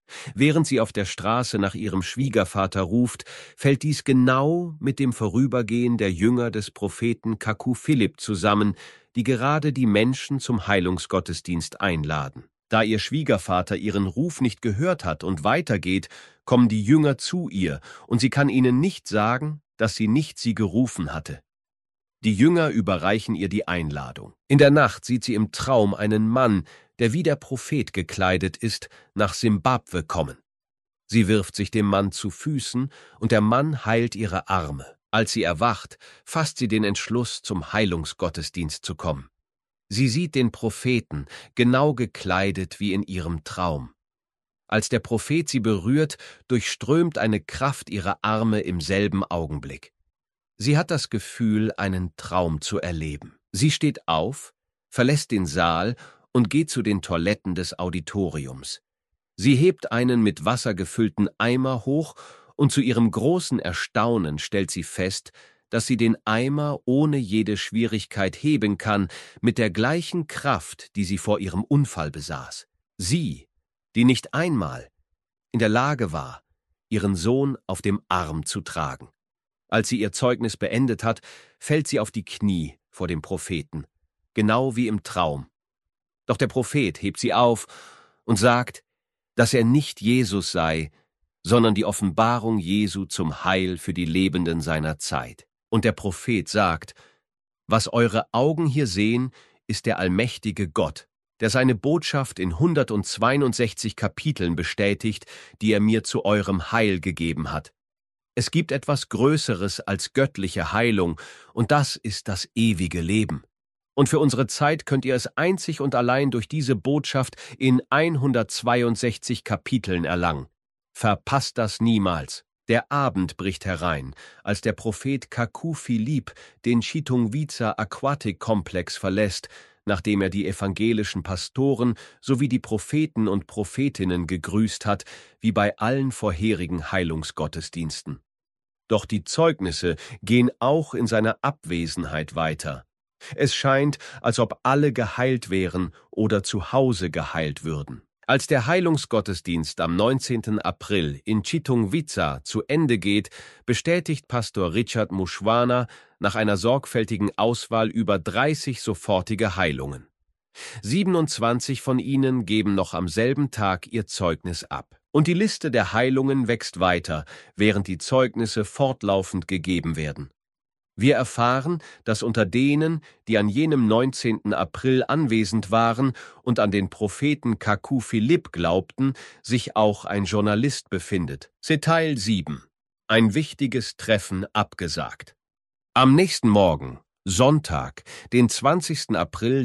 Während sie auf der Straße nach ihrem Schwiegervater ruft, fällt dies genau mit dem Vorübergehen der Jünger des Propheten Kaku Philipp zusammen, die gerade die Menschen zum Heilungsgottesdienst einladen. Da ihr Schwiegervater ihren Ruf nicht gehört hat und weitergeht, kommen die Jünger zu ihr, und sie kann ihnen nicht sagen, dass sie nicht sie gerufen hatte. Die Jünger überreichen ihr die Einladung. In der Nacht sieht sie im Traum einen Mann, der wie der Prophet gekleidet ist, nach Simbabwe kommen. Sie wirft sich dem Mann zu Füßen, und der Mann heilt ihre Arme. Als sie erwacht, fasst sie den Entschluss, zum Heilungsgottesdienst zu kommen. Sie sieht den Propheten, genau gekleidet wie in ihrem Traum. Als der Prophet sie berührt, durchströmt eine Kraft ihre Arme im selben Augenblick. Sie hat das Gefühl, einen Traum zu erleben. Sie steht auf, verlässt den Saal und geht zu den Toiletten des Auditoriums. Sie hebt einen mit Wasser gefüllten Eimer hoch, und zu ihrem großen Erstaunen stellt sie fest, dass sie den Eimer ohne jede Schwierigkeit heben kann, mit der gleichen Kraft, die sie vor ihrem Unfall besaß. Sie, die nicht einmal in der Lage war, ihren Sohn auf dem Arm zu tragen. Als sie ihr Zeugnis beendet hat, fällt sie auf die Knie vor dem Propheten, genau wie im Traum. Doch der Prophet hebt sie auf und sagt, dass er nicht Jesus sei, sondern die Offenbarung Jesu zum Heil für die Lebenden seiner Zeit. Und der Prophet sagt, was eure Augen hier sehen, ist der allmächtige Gott, der seine Botschaft in hundertzweiundsechzig Kapiteln bestätigt, die er mir zu eurem Heil gegeben hat. Es gibt etwas Größeres als göttliche Heilung, und das ist das ewige Leben. Und für unsere Zeit könnt ihr es einzig und allein durch diese Botschaft in hundertzweiundsechzig Kapiteln erlangen. Verpasst das niemals. Der Abend bricht herein, als der Prophet Kaku Philipp den Chitungwiza Aquatic Komplex verlässt, nachdem er die evangelischen Pastoren sowie die Propheten und Prophetinnen gegrüßt hat, wie bei allen vorherigen Heilungsgottesdiensten. Doch die Zeugnisse gehen auch in seiner Abwesenheit weiter. Es scheint, als ob alle geheilt wären oder zu Hause geheilt würden. Als der Heilungsgottesdienst am neunzehnten April in Chitungwiza zu Ende geht, bestätigt Pastor Richard Mushwana nach einer sorgfältigen Auswahl über dreißig sofortige Heilungen. siebenundzwanzig von ihnen geben noch am selben Tag ihr Zeugnis ab. Und die Liste der Heilungen wächst weiter, während die Zeugnisse fortlaufend gegeben werden. Wir erfahren, dass unter denen, die an jenem neunzehnten April anwesend waren und an den Propheten Kaku Philipp glaubten, sich auch ein Journalist befindet. Teil sieben. Ein wichtiges Treffen abgesagt. Am nächsten Morgen, Sonntag, den zwanzigsten April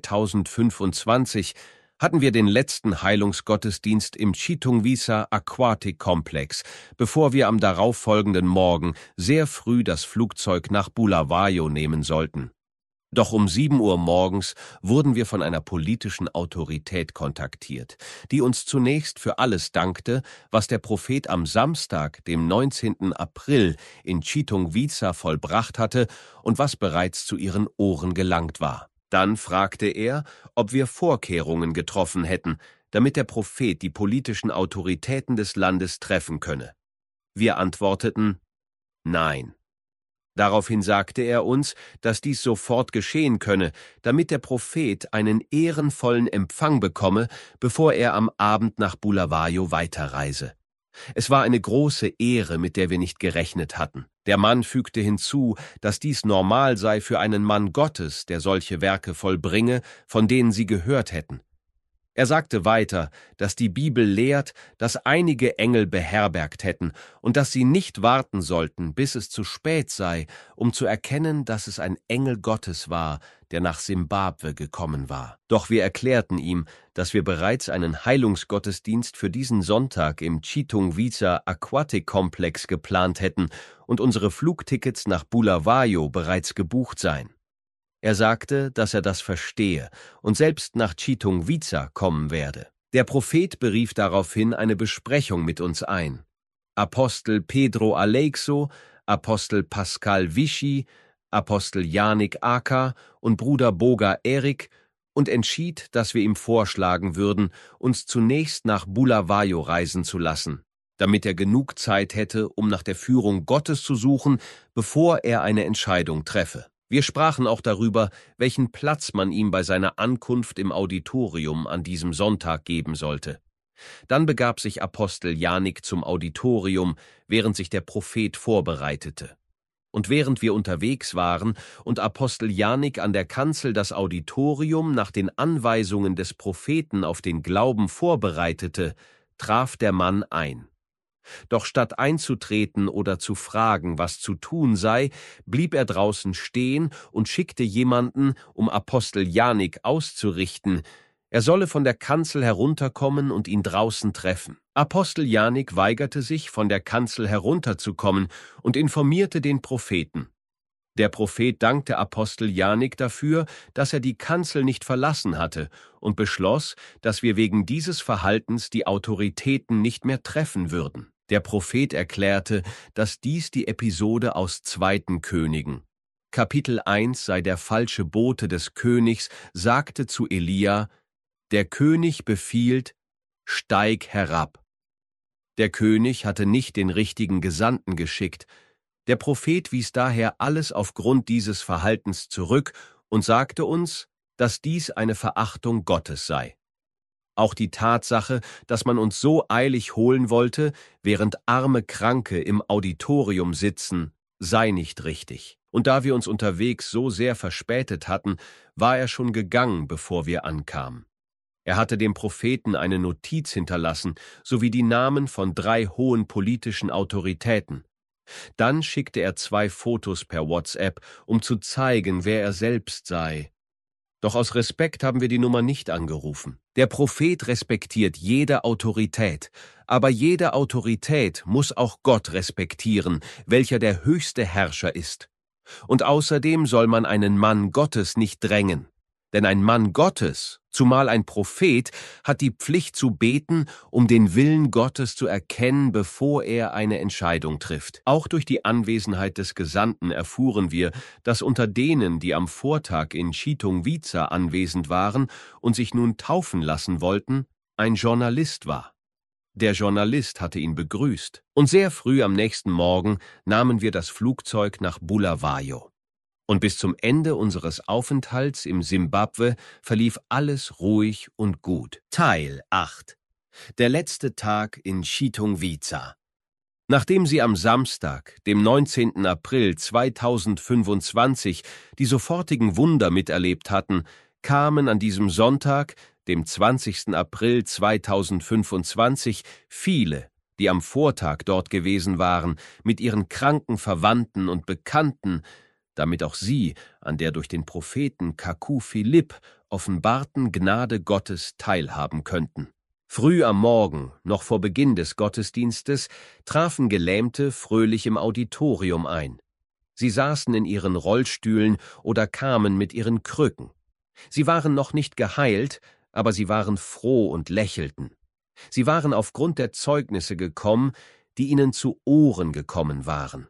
zweitausendfünfundzwanzig, hatten wir den letzten Heilungsgottesdienst im Chitungwiza Aquatic Komplex, bevor wir am darauffolgenden Morgen sehr früh das Flugzeug nach Bulawayo nehmen sollten. Doch um sieben Uhr morgens wurden wir von einer politischen Autorität kontaktiert, die uns zunächst für alles dankte, was der Prophet am Samstag, dem neunzehnten April, in Chitungwiza vollbracht hatte und was bereits zu ihren Ohren gelangt war. Dann fragte er, ob wir Vorkehrungen getroffen hätten, damit der Prophet die politischen Autoritäten des Landes treffen könne. Wir antworteten, nein. Daraufhin sagte er uns, dass dies sofort geschehen könne, damit der Prophet einen ehrenvollen Empfang bekomme, bevor er am Abend nach Bulawayo weiterreise. Es war eine große Ehre, mit der wir nicht gerechnet hatten. Der Mann fügte hinzu, dass dies normal sei für einen Mann Gottes, der solche Werke vollbringe, von denen sie gehört hätten. Er sagte weiter, dass die Bibel lehrt, dass einige Engel beherbergt hätten und dass sie nicht warten sollten, bis es zu spät sei, um zu erkennen, dass es ein Engel Gottes war, der nach Simbabwe gekommen war. Doch wir erklärten ihm, dass wir bereits einen Heilungsgottesdienst für diesen Sonntag im Chitungwiza Aquatic Komplex geplant hätten und unsere Flugtickets nach Bulawayo bereits gebucht seien. Er sagte, dass er das verstehe und selbst nach Chitungwiza kommen werde. Der Prophet berief daraufhin eine Besprechung mit uns ein. Apostel Pedro Aleixo, Apostel Pascal Vichy, Apostel Janik Aka und Bruder Boga Erik und entschied, dass wir ihm vorschlagen würden, uns zunächst nach Bulawayo reisen zu lassen, damit er genug Zeit hätte, um nach der Führung Gottes zu suchen, bevor er eine Entscheidung treffe. Wir sprachen auch darüber, welchen Platz man ihm bei seiner Ankunft im Auditorium an diesem Sonntag geben sollte. Dann begab sich Apostel Janik zum Auditorium, während sich der Prophet vorbereitete. Und während wir unterwegs waren und Apostel Janik an der Kanzel das Auditorium nach den Anweisungen des Propheten auf den Glauben vorbereitete, traf der Mann ein. Doch statt einzutreten oder zu fragen, was zu tun sei, blieb er draußen stehen und schickte jemanden, um Apostel Janik auszurichten, er solle von der Kanzel herunterkommen und ihn draußen treffen. Apostel Janik weigerte sich, von der Kanzel herunterzukommen und informierte den Propheten. Der Prophet dankte Apostel Janik dafür, dass er die Kanzel nicht verlassen hatte und beschloss, dass wir wegen dieses Verhaltens die Autoritäten nicht mehr treffen würden. Der Prophet erklärte, dass dies die Episode aus Zweiten Königen. Kapitel eins sei der falsche Bote des Königs, sagte zu Elia: Der König befiehlt, steig herab. Der König hatte nicht den richtigen Gesandten geschickt. Der Prophet wies daher alles aufgrund dieses Verhaltens zurück und sagte uns, dass dies eine Verachtung Gottes sei. Auch die Tatsache, dass man uns so eilig holen wollte, während arme Kranke im Auditorium sitzen, sei nicht richtig. Und da wir uns unterwegs so sehr verspätet hatten, war er schon gegangen, bevor wir ankamen. Er hatte dem Propheten eine Notiz hinterlassen, sowie die Namen von drei hohen politischen Autoritäten. Dann schickte er zwei Fotos per WhatsApp, um zu zeigen, wer er selbst sei. Doch aus Respekt haben wir die Nummer nicht angerufen. Der Prophet respektiert jede Autorität, aber jede Autorität muss auch Gott respektieren, welcher der höchste Herrscher ist. Und außerdem soll man einen Mann Gottes nicht drängen. Denn ein Mann Gottes, zumal ein Prophet, hat die Pflicht zu beten, um den Willen Gottes zu erkennen, bevor er eine Entscheidung trifft. Auch durch die Anwesenheit des Gesandten erfuhren wir, dass unter denen, die am Vortag in Chitungwiza anwesend waren und sich nun taufen lassen wollten, ein Journalist war. Der Journalist hatte ihn begrüßt. Und sehr früh am nächsten Morgen nahmen wir das Flugzeug nach Bulawayo. Und bis zum Ende unseres Aufenthalts im Simbabwe verlief alles ruhig und gut. Teil acht. Der letzte Tag in Chitungwiza. Nachdem sie am Samstag, dem neunzehnten April zweitausendfünfundzwanzig, die sofortigen Wunder miterlebt hatten, kamen an diesem Sonntag, dem zwanzigsten April zweitausendfünfundzwanzig, viele, die am Vortag dort gewesen waren, mit ihren kranken Verwandten und Bekannten, damit auch sie an der durch den Propheten Kaku Philipp offenbarten Gnade Gottes teilhaben könnten. Früh am Morgen, noch vor Beginn des Gottesdienstes, trafen Gelähmte fröhlich im Auditorium ein. Sie saßen in ihren Rollstühlen oder kamen mit ihren Krücken. Sie waren noch nicht geheilt, aber sie waren froh und lächelten. Sie waren aufgrund der Zeugnisse gekommen, die ihnen zu Ohren gekommen waren.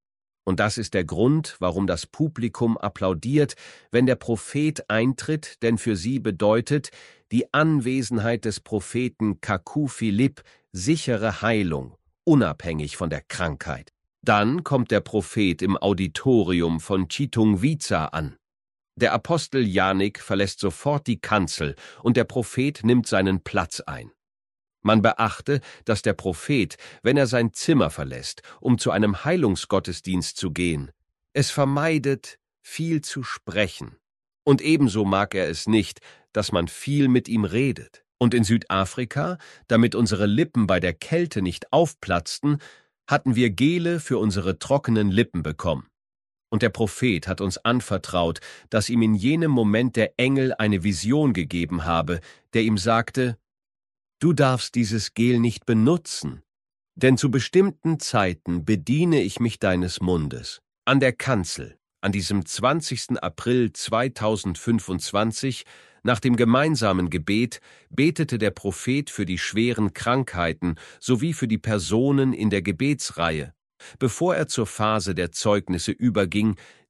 Und das ist der Grund, warum das Publikum applaudiert, wenn der Prophet eintritt, denn für sie bedeutet die Anwesenheit des Propheten Kaku Philipp sichere Heilung, unabhängig von der Krankheit. Dann kommt der Prophet im Auditorium von Chitungwiza an. Der Apostel Janik verlässt sofort die Kanzel und der Prophet nimmt seinen Platz ein. Man beachte, dass der Prophet, wenn er sein Zimmer verlässt, um zu einem Heilungsgottesdienst zu gehen, es vermeidet, viel zu sprechen. Und ebenso mag er es nicht, dass man viel mit ihm redet. Und in Südafrika, damit unsere Lippen bei der Kälte nicht aufplatzten, hatten wir Gele für unsere trockenen Lippen bekommen. Und der Prophet hat uns anvertraut, dass ihm in jenem Moment der Engel eine Vision gegeben habe, der ihm sagte: Du darfst dieses Gel nicht benutzen, denn zu bestimmten Zeiten bediene ich mich deines Mundes. An der Kanzel, an diesem zwanzigsten April zweitausendfünfundzwanzig, nach dem gemeinsamen Gebet, betete der Prophet für die schweren Krankheiten sowie für die Personen in der Gebetsreihe, bevor er zur Phase der Zeugnisse überging,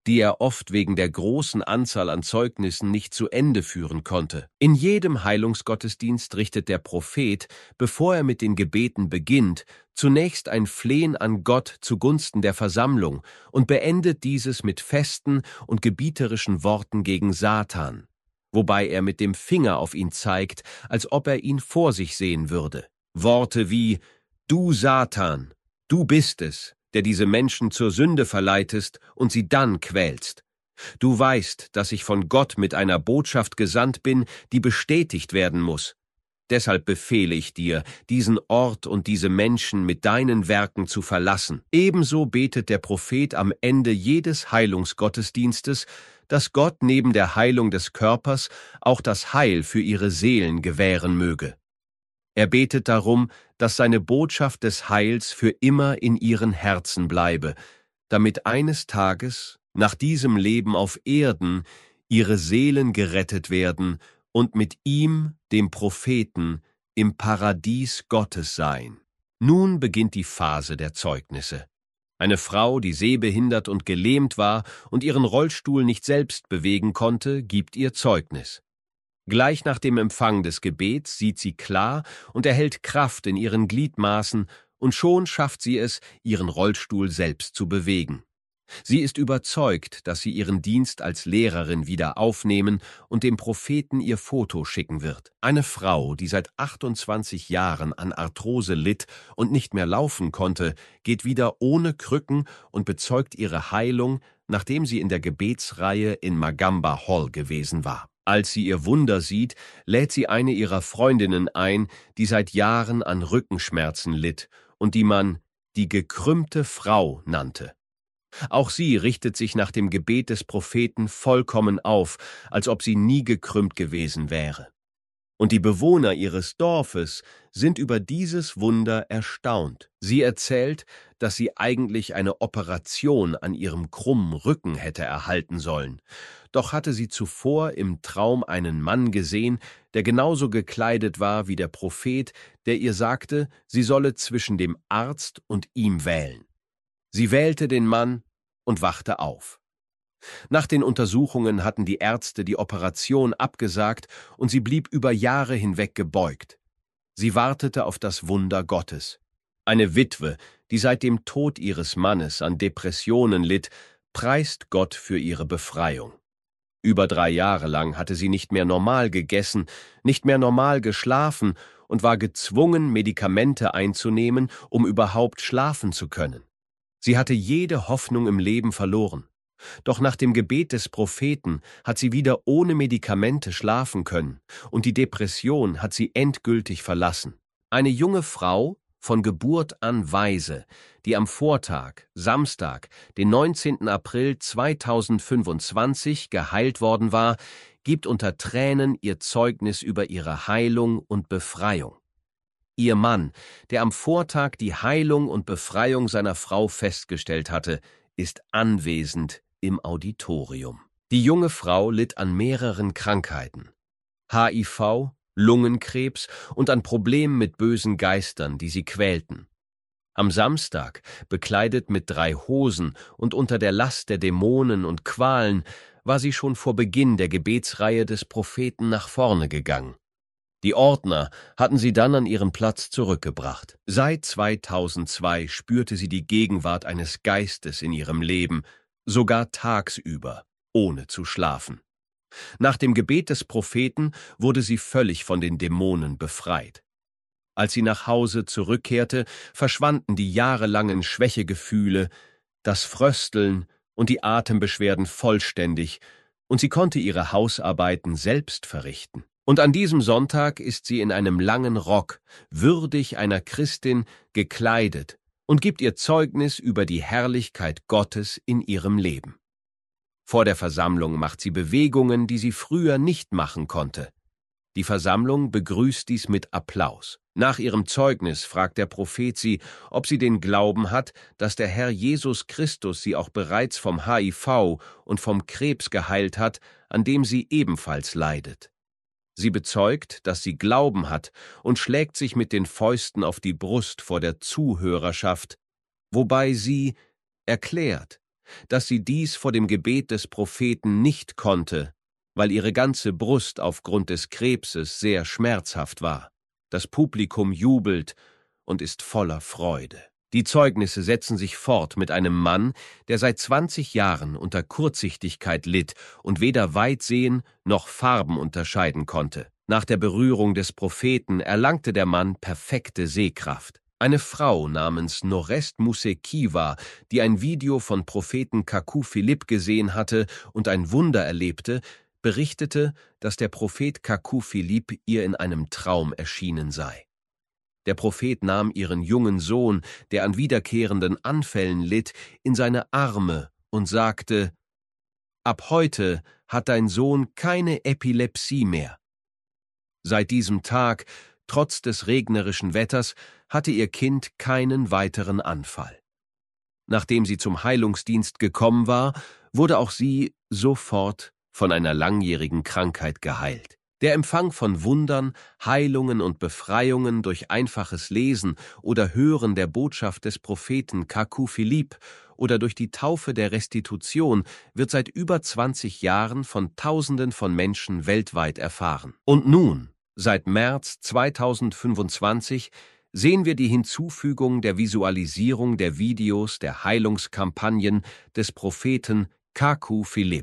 die er oft wegen der großen Anzahl an Zeugnissen nicht zu Ende führen konnte. In jedem Heilungsgottesdienst richtet der Prophet, bevor er mit den Gebeten beginnt, zunächst ein Flehen an Gott zugunsten der Versammlung und beendet dieses mit festen und gebieterischen Worten gegen Satan, wobei er mit dem Finger auf ihn zeigt, als ob er ihn vor sich sehen würde. Worte wie »Du Satan, du bist es, der diese Menschen zur Sünde verleitest und sie dann quälst. Du weißt, dass ich von Gott mit einer Botschaft gesandt bin, die bestätigt werden muss. Deshalb befehle ich dir, diesen Ort und diese Menschen mit deinen Werken zu verlassen.« Ebenso betet der Prophet am Ende jedes Heilungsgottesdienstes, dass Gott neben der Heilung des Körpers auch das Heil für ihre Seelen gewähren möge. Er betet darum, dass seine Botschaft des Heils für immer in ihren Herzen bleibe, damit eines Tages, nach diesem Leben auf Erden, ihre Seelen gerettet werden und mit ihm, dem Propheten, im Paradies Gottes seien. Nun beginnt die Phase der Zeugnisse. Eine Frau, die sehbehindert und gelähmt war und ihren Rollstuhl nicht selbst bewegen konnte, gibt ihr Zeugnis. Gleich nach dem Empfang des Gebets sieht sie klar und erhält Kraft in ihren Gliedmaßen, und schon schafft sie es, ihren Rollstuhl selbst zu bewegen. Sie ist überzeugt, dass sie ihren Dienst als Lehrerin wieder aufnehmen und dem Propheten ihr Foto schicken wird. Eine Frau, die seit achtundzwanzig Jahren an Arthrose litt und nicht mehr laufen konnte, geht wieder ohne Krücken und bezeugt ihre Heilung, nachdem sie in der Gebetsreihe in Magamba Hall gewesen war. Als sie ihr Wunder sieht, lädt sie eine ihrer Freundinnen ein, die seit Jahren an Rückenschmerzen litt und die man die gekrümmte Frau nannte. Auch sie richtet sich nach dem Gebet des Propheten vollkommen auf, als ob sie nie gekrümmt gewesen wäre. Und die Bewohner ihres Dorfes sind über dieses Wunder erstaunt. Sie erzählt, dass sie eigentlich eine Operation an ihrem krummen Rücken hätte erhalten sollen. Doch hatte sie zuvor im Traum einen Mann gesehen, der genauso gekleidet war wie der Prophet, der ihr sagte, sie solle zwischen dem Arzt und ihm wählen. Sie wählte den Mann und wachte auf. Nach den Untersuchungen hatten die Ärzte die Operation abgesagt und sie blieb über Jahre hinweg gebeugt. Sie wartete auf das Wunder Gottes. Eine Witwe, die seit dem Tod ihres Mannes an Depressionen litt, preist Gott für ihre Befreiung. Über drei Jahre lang hatte sie nicht mehr normal gegessen, nicht mehr normal geschlafen und war gezwungen, Medikamente einzunehmen, um überhaupt schlafen zu können. Sie hatte jede Hoffnung im Leben verloren. Doch nach dem Gebet des Propheten hat sie wieder ohne Medikamente schlafen können und die Depression hat sie endgültig verlassen. Eine junge Frau, von Geburt an Waise, die am Vortag, Samstag, den neunzehnten April zweitausendfünfundzwanzig geheilt worden war, gibt unter Tränen ihr Zeugnis über ihre Heilung und Befreiung. Ihr Mann, der am Vortag die Heilung und Befreiung seiner Frau festgestellt hatte, ist anwesend im Auditorium. Die junge Frau litt an mehreren Krankheiten: H I V, Lungenkrebs und an Problemen mit bösen Geistern, die sie quälten. Am Samstag, bekleidet mit drei Hosen und unter der Last der Dämonen und Qualen, war sie schon vor Beginn der Gebetsreihe des Propheten nach vorne gegangen. Die Ordner hatten sie dann an ihren Platz zurückgebracht. Seit zweitausendzwei spürte sie die Gegenwart eines Geistes in ihrem Leben, sogar tagsüber, ohne zu schlafen. Nach dem Gebet des Propheten wurde sie völlig von den Dämonen befreit. Als sie nach Hause zurückkehrte, verschwanden die jahrelangen Schwächegefühle, das Frösteln und die Atembeschwerden vollständig, und sie konnte ihre Hausarbeiten selbst verrichten. Und an diesem Sonntag ist sie in einem langen Rock, würdig einer Christin, gekleidet und gibt ihr Zeugnis über die Herrlichkeit Gottes in ihrem Leben. Vor der Versammlung macht sie Bewegungen, die sie früher nicht machen konnte. Die Versammlung begrüßt dies mit Applaus. Nach ihrem Zeugnis fragt der Prophet sie, ob sie den Glauben hat, dass der Herr Jesus Christus sie auch bereits vom H I V und vom Krebs geheilt hat, an dem sie ebenfalls leidet. Sie bezeugt, dass sie Glauben hat und schlägt sich mit den Fäusten auf die Brust vor der Zuhörerschaft, wobei sie erklärt, dass sie dies vor dem Gebet des Propheten nicht konnte, weil ihre ganze Brust aufgrund des Krebses sehr schmerzhaft war. Das Publikum jubelt und ist voller Freude. Die Zeugnisse setzen sich fort mit einem Mann, der seit zwanzig Jahren unter Kurzsichtigkeit litt und weder Weitsehen noch Farben unterscheiden konnte. Nach der Berührung des Propheten erlangte der Mann perfekte Sehkraft. Eine Frau namens Norest Musekiwa, die ein Video von Propheten Kaku Philipp gesehen hatte und ein Wunder erlebte, berichtete, dass der Prophet Kaku Philipp ihr in einem Traum erschienen sei. Der Prophet nahm ihren jungen Sohn, der an wiederkehrenden Anfällen litt, in seine Arme und sagte: »Ab heute hat dein Sohn keine Epilepsie mehr.« Seit diesem Tag, trotz des regnerischen Wetters, hatte ihr Kind keinen weiteren Anfall. Nachdem sie zum Heilungsdienst gekommen war, wurde auch sie sofort von einer langjährigen Krankheit geheilt. Der Empfang von Wundern, Heilungen und Befreiungen durch einfaches Lesen oder Hören der Botschaft des Propheten Kaku Philipp oder durch die Taufe der Restitution wird seit über zwanzig Jahren von Tausenden von Menschen weltweit erfahren. Und nun, seit März zweitausendfünfundzwanzig, sehen wir die Hinzufügung der Visualisierung der Videos der Heilungskampagnen des Propheten Kaku Philipp.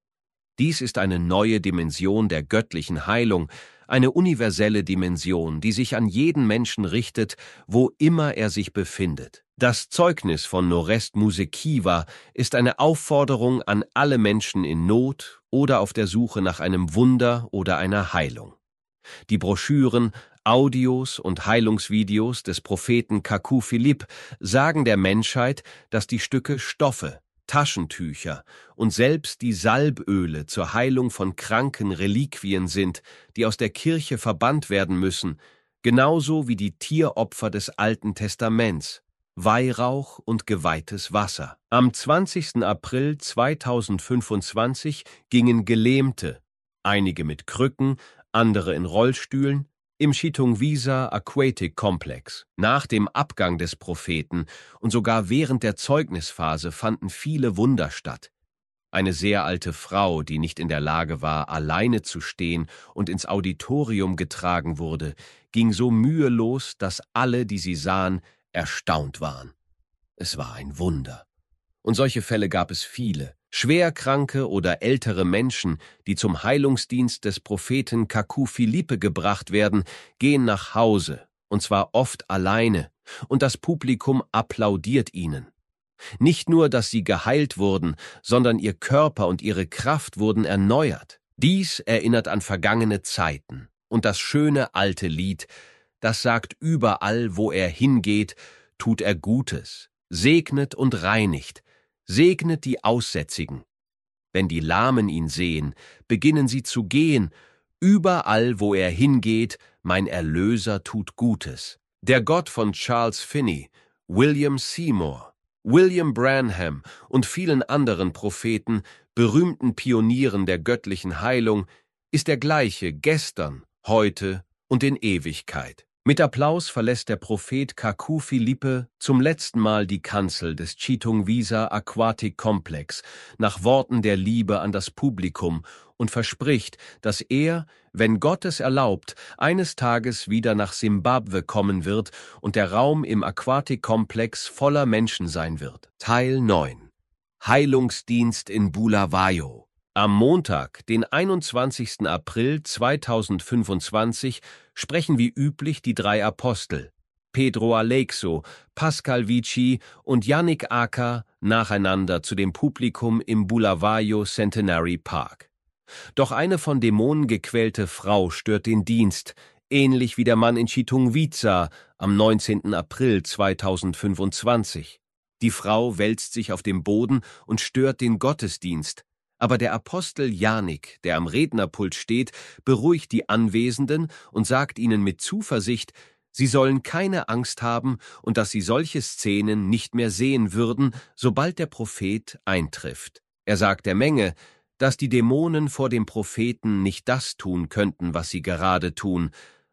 Dies ist eine neue Dimension der göttlichen Heilung, eine universelle Dimension, die sich an jeden Menschen richtet, wo immer er sich befindet. Das Zeugnis von Norest Musekiwa ist eine Aufforderung an alle Menschen in Not oder auf der Suche nach einem Wunder oder einer Heilung. Die Broschüren, Audios und Heilungsvideos des Propheten Kaku Philipp sagen der Menschheit, dass die Stücke Stoffe, Taschentücher und selbst die Salböle zur Heilung von kranken Reliquien sind, die aus der Kirche verbannt werden müssen, genauso wie die Tieropfer des Alten Testaments, Weihrauch und geweihtes Wasser. Am zwanzigsten April zweitausendfünfundzwanzig gingen Gelähmte, einige mit Krücken, andere in Rollstühlen, im Chitungwiza Aquatic Complex. Nach dem Abgang des Propheten und sogar während der Zeugnisphase fanden viele Wunder statt. Eine sehr alte Frau, die nicht in der Lage war, alleine zu stehen und ins Auditorium getragen wurde, ging so mühelos, dass alle, die sie sahen, erstaunt waren. Es war ein Wunder. Und solche Fälle gab es viele. Schwerkranke oder ältere Menschen, die zum Heilungsdienst des Propheten Kaku Philippe gebracht werden, gehen nach Hause, und zwar oft alleine, und das Publikum applaudiert ihnen. Nicht nur, dass sie geheilt wurden, sondern ihr Körper und ihre Kraft wurden erneuert. Dies erinnert an vergangene Zeiten, und das schöne alte Lied, das sagt überall, wo er hingeht, tut er Gutes, segnet und reinigt, segnet die Aussätzigen. Wenn die Lahmen ihn sehen, beginnen sie zu gehen. Überall, wo er hingeht, mein Erlöser tut Gutes. Der Gott von Charles Finney, William Seymour, William Branham und vielen anderen Propheten, berühmten Pionieren der göttlichen Heilung, ist der gleiche gestern, heute und in Ewigkeit. Mit Applaus verlässt der Prophet Kaku Philippe zum letzten Mal die Kanzel des Chitungwiza Aquatic Complex nach Worten der Liebe an das Publikum und verspricht, dass er, wenn Gott es erlaubt, eines Tages wieder nach Simbabwe kommen wird und der Raum im Aquatic Complex voller Menschen sein wird. Teil neun. Heilungsdienst in Bulawayo. Am Montag, den einundzwanzigsten April zweitausendfünfundzwanzig, sprechen wie üblich die drei Apostel, Pedro Aleixo, Pascal Vici und Yannick Acker, nacheinander zu dem Publikum im Bulawayo Centenary Park. Doch eine von Dämonen gequälte Frau stört den Dienst, ähnlich wie der Mann in Chitungwiza am neunzehnten April zweitausendfünfundzwanzig. Die Frau wälzt sich auf dem Boden und stört den Gottesdienst. Aber der Apostel Yannick, der am Rednerpult steht, beruhigt die Anwesenden und sagt ihnen mit Zuversicht, sie sollen keine Angst haben und dass sie solche Szenen nicht mehr sehen würden, sobald der Prophet eintrifft. Er sagt der Menge, dass die Dämonen vor dem Propheten nicht das tun könnten, was sie gerade tun,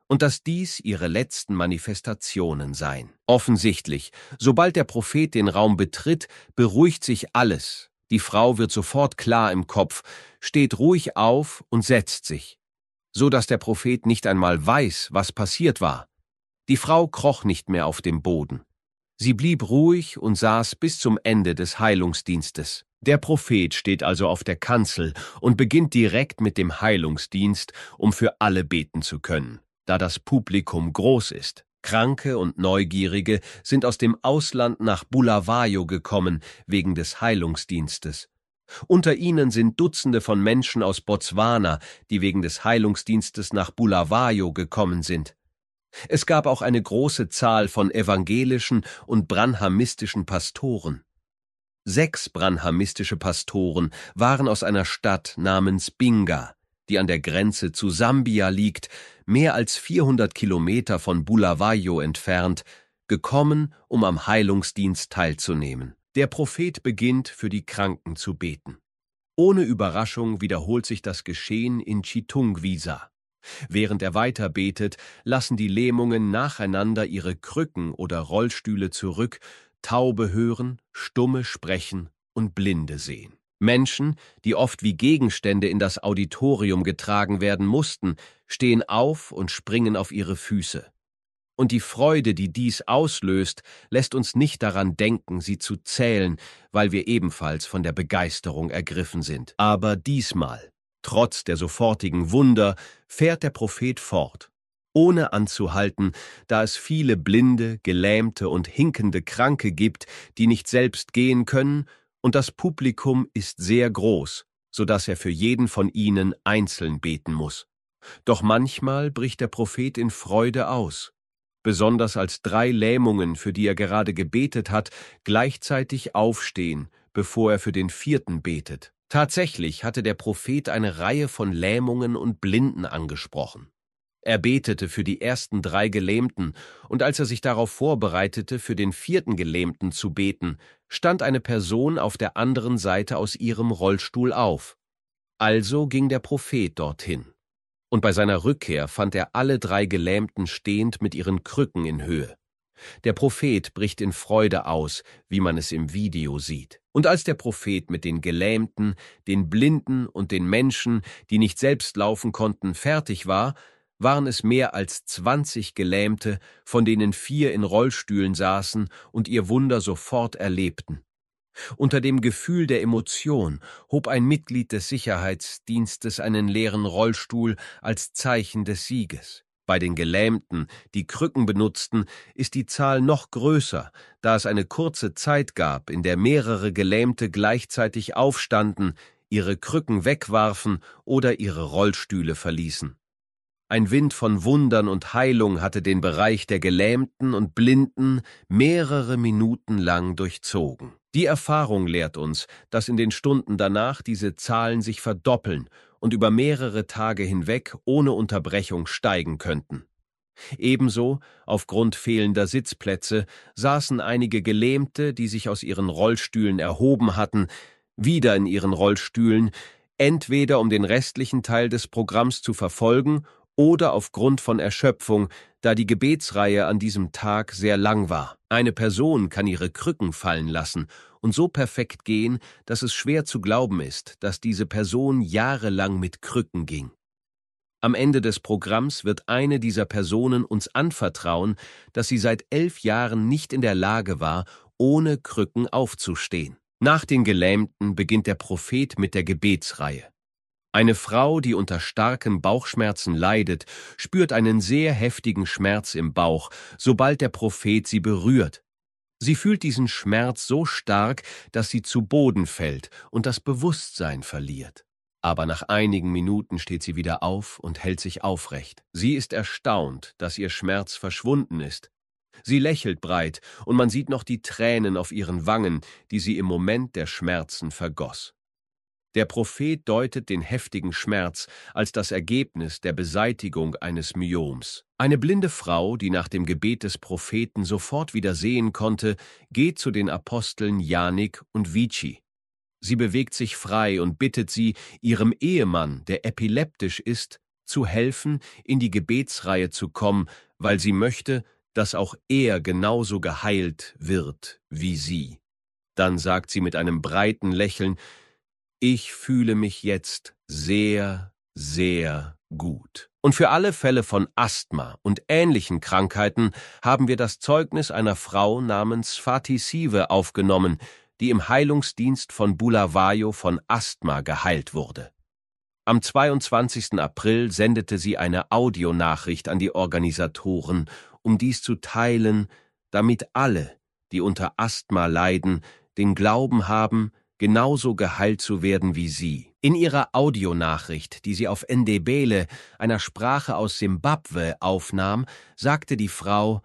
und dass dies ihre letzten Manifestationen seien. Offensichtlich, sobald der Prophet den Raum betritt, beruhigt sich alles. Die Frau wird sofort klar im Kopf, steht ruhig auf und setzt sich, so dass der Prophet nicht einmal weiß, was passiert war. Die Frau kroch nicht mehr auf dem Boden. Sie blieb ruhig und saß bis zum Ende des Heilungsdienstes. Der Prophet steht also auf der Kanzel und beginnt direkt mit dem Heilungsdienst, um für alle beten zu können, da das Publikum groß ist. Kranke und Neugierige sind aus dem Ausland nach Bulawayo gekommen wegen des Heilungsdienstes. Unter ihnen sind Dutzende von Menschen aus Botswana, die wegen des Heilungsdienstes nach Bulawayo gekommen sind. Es gab auch eine große Zahl von evangelischen und branhamistischen Pastoren. Sechs branhamistische Pastoren waren aus einer Stadt namens Binga, die an der Grenze zu Sambia liegt, mehr als vierhundert Kilometer von Bulawayo entfernt, gekommen, um am Heilungsdienst teilzunehmen. Der Prophet beginnt, für die Kranken zu beten. Ohne Überraschung wiederholt sich das Geschehen in Chitungwiza. Während er weiter betet, lassen die Lähmungen nacheinander ihre Krücken oder Rollstühle zurück, Taube hören, Stumme sprechen und Blinde sehen. Menschen, die oft wie Gegenstände in das Auditorium getragen werden mussten, stehen auf und springen auf ihre Füße. Und die Freude, die dies auslöst, lässt uns nicht daran denken, sie zu zählen, weil wir ebenfalls von der Begeisterung ergriffen sind. Aber diesmal, trotz der sofortigen Wunder, fährt der Prophet fort, ohne anzuhalten, da es viele blinde, gelähmte und hinkende Kranke gibt, die nicht selbst gehen können, und das Publikum ist sehr groß, so dass er für jeden von ihnen einzeln beten muss. Doch manchmal bricht der Prophet in Freude aus, besonders als drei Lähmungen, für die er gerade gebetet hat, gleichzeitig aufstehen, bevor er für den vierten betet. Tatsächlich hatte der Prophet eine Reihe von Lähmungen und Blinden angesprochen. Er betete für die ersten drei Gelähmten, und als er sich darauf vorbereitete, für den vierten Gelähmten zu beten, stand eine Person auf der anderen Seite aus ihrem Rollstuhl auf. Also ging der Prophet dorthin. Und bei seiner Rückkehr fand er alle drei Gelähmten stehend mit ihren Krücken in Höhe. Der Prophet bricht in Freude aus, wie man es im Video sieht. Und als der Prophet mit den Gelähmten, den Blinden und den Menschen, die nicht selbst laufen konnten, fertig war, waren es mehr als zwanzig Gelähmte, von denen vier in Rollstühlen saßen und ihr Wunder sofort erlebten. Unter dem Gefühl der Emotion hob ein Mitglied des Sicherheitsdienstes einen leeren Rollstuhl als Zeichen des Sieges. Bei den Gelähmten, die Krücken benutzten, ist die Zahl noch größer, da es eine kurze Zeit gab, in der mehrere Gelähmte gleichzeitig aufstanden, ihre Krücken wegwarfen oder ihre Rollstühle verließen. Ein Wind von Wundern und Heilung hatte den Bereich der Gelähmten und Blinden mehrere Minuten lang durchzogen. Die Erfahrung lehrt uns, dass in den Stunden danach diese Zahlen sich verdoppeln und über mehrere Tage hinweg ohne Unterbrechung steigen könnten. Ebenso, aufgrund fehlender Sitzplätze, saßen einige Gelähmte, die sich aus ihren Rollstühlen erhoben hatten, wieder in ihren Rollstühlen, entweder um den restlichen Teil des Programms zu verfolgen oder aufgrund von Erschöpfung, da die Gebetsreihe an diesem Tag sehr lang war. Eine Person kann ihre Krücken fallen lassen und so perfekt gehen, dass es schwer zu glauben ist, dass diese Person jahrelang mit Krücken ging. Am Ende des Programms wird eine dieser Personen uns anvertrauen, dass sie seit elf Jahren nicht in der Lage war, ohne Krücken aufzustehen. Nach den Gelähmten beginnt der Prophet mit der Gebetsreihe. Eine Frau, die unter starken Bauchschmerzen leidet, spürt einen sehr heftigen Schmerz im Bauch, sobald der Prophet sie berührt. Sie fühlt diesen Schmerz so stark, dass sie zu Boden fällt und das Bewusstsein verliert. Aber nach einigen Minuten steht sie wieder auf und hält sich aufrecht. Sie ist erstaunt, dass ihr Schmerz verschwunden ist. Sie lächelt breit und man sieht noch die Tränen auf ihren Wangen, die sie im Moment der Schmerzen vergoss. Der Prophet deutet den heftigen Schmerz als das Ergebnis der Beseitigung eines Myoms. Eine blinde Frau, die nach dem Gebet des Propheten sofort wieder sehen konnte, geht zu den Aposteln Janik und Vici. Sie bewegt sich frei und bittet sie, ihrem Ehemann, der epileptisch ist, zu helfen, in die Gebetsreihe zu kommen, weil sie möchte, dass auch er genauso geheilt wird wie sie. Dann sagt sie mit einem breiten Lächeln: Ich fühle mich jetzt sehr, sehr gut. Und für alle Fälle von Asthma und ähnlichen Krankheiten haben wir das Zeugnis einer Frau namens Fatih Sive aufgenommen, die im Heilungsdienst von Bulawayo von Asthma geheilt wurde. Am zweiundzwanzigsten April sendete sie eine Audionachricht an die Organisatoren, um dies zu teilen, damit alle, die unter Asthma leiden, den Glauben haben, genauso geheilt zu werden wie sie. In ihrer Audionachricht, die sie auf Ndebele, einer Sprache aus Simbabwe, aufnahm, sagte die Frau: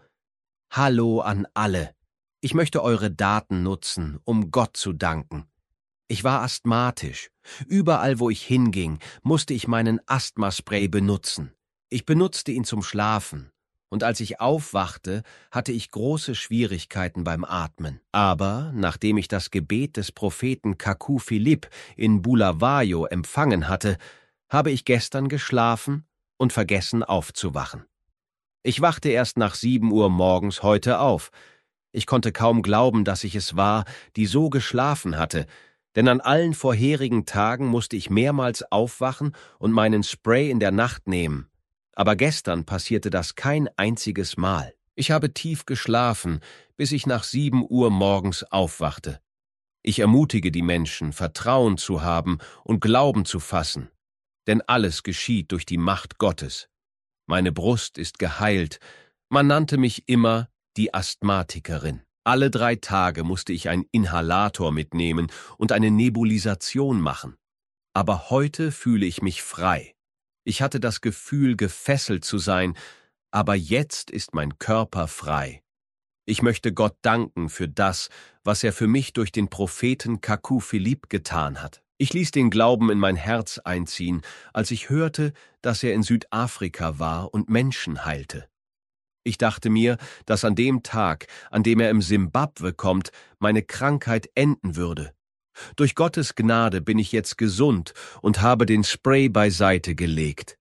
Hallo an alle. Ich möchte eure Daten nutzen, um Gott zu danken. Ich war asthmatisch. Überall, wo ich hinging, musste ich meinen Asthmaspray benutzen. Ich benutzte ihn zum Schlafen. Und als ich aufwachte, hatte ich große Schwierigkeiten beim Atmen. Aber nachdem ich das Gebet des Propheten Kaku Philippe in Bulawayo empfangen hatte, habe ich gestern geschlafen und vergessen aufzuwachen. Ich wachte erst nach sieben Uhr morgens heute auf. Ich konnte kaum glauben, dass ich es war, die so geschlafen hatte, denn an allen vorherigen Tagen musste ich mehrmals aufwachen und meinen Spray in der Nacht nehmen. Aber gestern passierte das kein einziges Mal. Ich habe tief geschlafen, bis ich nach sieben Uhr morgens aufwachte. Ich ermutige die Menschen, Vertrauen zu haben und Glauben zu fassen, denn alles geschieht durch die Macht Gottes. Meine Brust ist geheilt. Man nannte mich immer die Asthmatikerin. Alle drei Tage musste ich einen Inhalator mitnehmen und eine Nebulisation machen. Aber heute fühle ich mich frei. Ich hatte das Gefühl, gefesselt zu sein, aber jetzt ist mein Körper frei. Ich möchte Gott danken für das, was er für mich durch den Propheten Kaku Philippe getan hat. Ich ließ den Glauben in mein Herz einziehen, als ich hörte, dass er in Südafrika war und Menschen heilte. Ich dachte mir, dass an dem Tag, an dem er im Simbabwe kommt, meine Krankheit enden würde. Durch Gottes Gnade bin ich jetzt gesund und habe den Spray beiseite gelegt.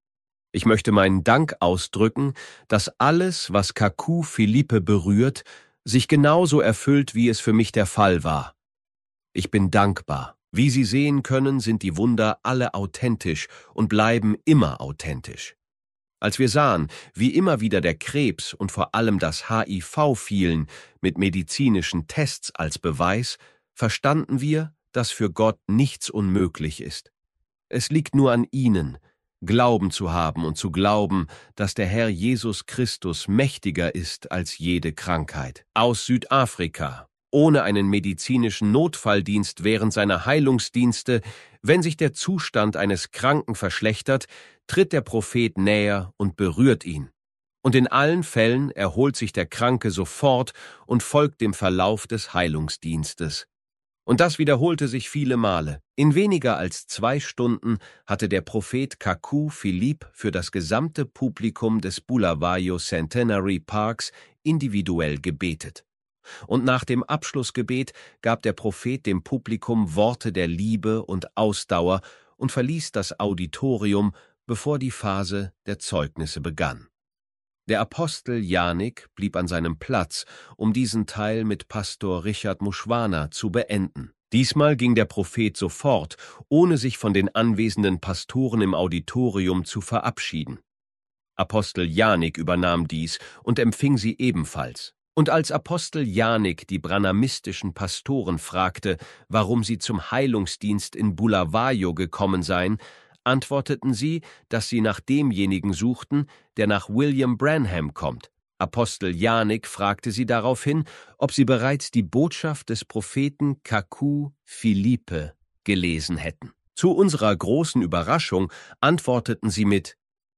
Ich möchte meinen Dank ausdrücken, dass alles, was Kaku Philippe berührt, sich genauso erfüllt, wie es für mich der Fall war. Ich bin dankbar. Wie Sie sehen können, sind die Wunder alle authentisch und bleiben immer authentisch. Als wir sahen, wie immer wieder der Krebs und vor allem das H I V fielen, mit medizinischen Tests als Beweis, verstanden wir, dass für Gott nichts unmöglich ist. Es liegt nur an Ihnen, Glauben zu haben und zu glauben, dass der Herr Jesus Christus mächtiger ist als jede Krankheit. Aus Südafrika, ohne einen medizinischen Notfalldienst während seiner Heilungsdienste, wenn sich der Zustand eines Kranken verschlechtert, tritt der Prophet näher und berührt ihn. Und in allen Fällen erholt sich der Kranke sofort und folgt dem Verlauf des Heilungsdienstes. Und das wiederholte sich viele Male. In weniger als zwei Stunden hatte der Prophet Kaku Philippe für das gesamte Publikum des Bulawayo Centenary Parks individuell gebetet. Und nach dem Abschlussgebet gab der Prophet dem Publikum Worte der Liebe und Ausdauer und verließ das Auditorium, bevor die Phase der Zeugnisse begann. Der Apostel Janik blieb an seinem Platz, um diesen Teil mit Pastor Richard Mushwana zu beenden. Diesmal ging der Prophet sofort, ohne sich von den anwesenden Pastoren im Auditorium zu verabschieden. Apostel Janik übernahm dies und empfing sie ebenfalls. Und als Apostel Janik die branhamistischen Pastoren fragte, warum sie zum Heilungsdienst in Bulawayo gekommen seien, antworteten sie, dass sie nach demjenigen suchten, der nach William Branham kommt. Apostel Janik fragte sie daraufhin, ob sie bereits die Botschaft des Propheten Kaku Philippe gelesen hätten. Zu unserer großen Überraschung antworteten sie mit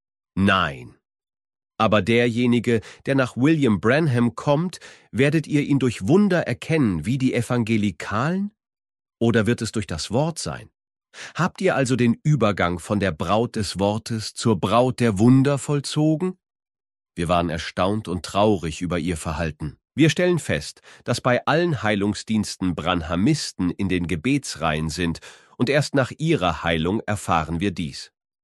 Nein. Aber derjenige, der nach William Branham kommt, werdet ihr ihn durch Wunder erkennen, wie die Evangelikalen? Oder wird es durch das Wort sein? Habt ihr also den Übergang von der Braut des Wortes zur Braut der Wunder vollzogen? Wir waren erstaunt und traurig über ihr Verhalten. Wir stellen fest, dass bei allen Heilungsdiensten Branhamisten in den Gebetsreihen sind, und erst nach ihrer Heilung erfahren wir dies.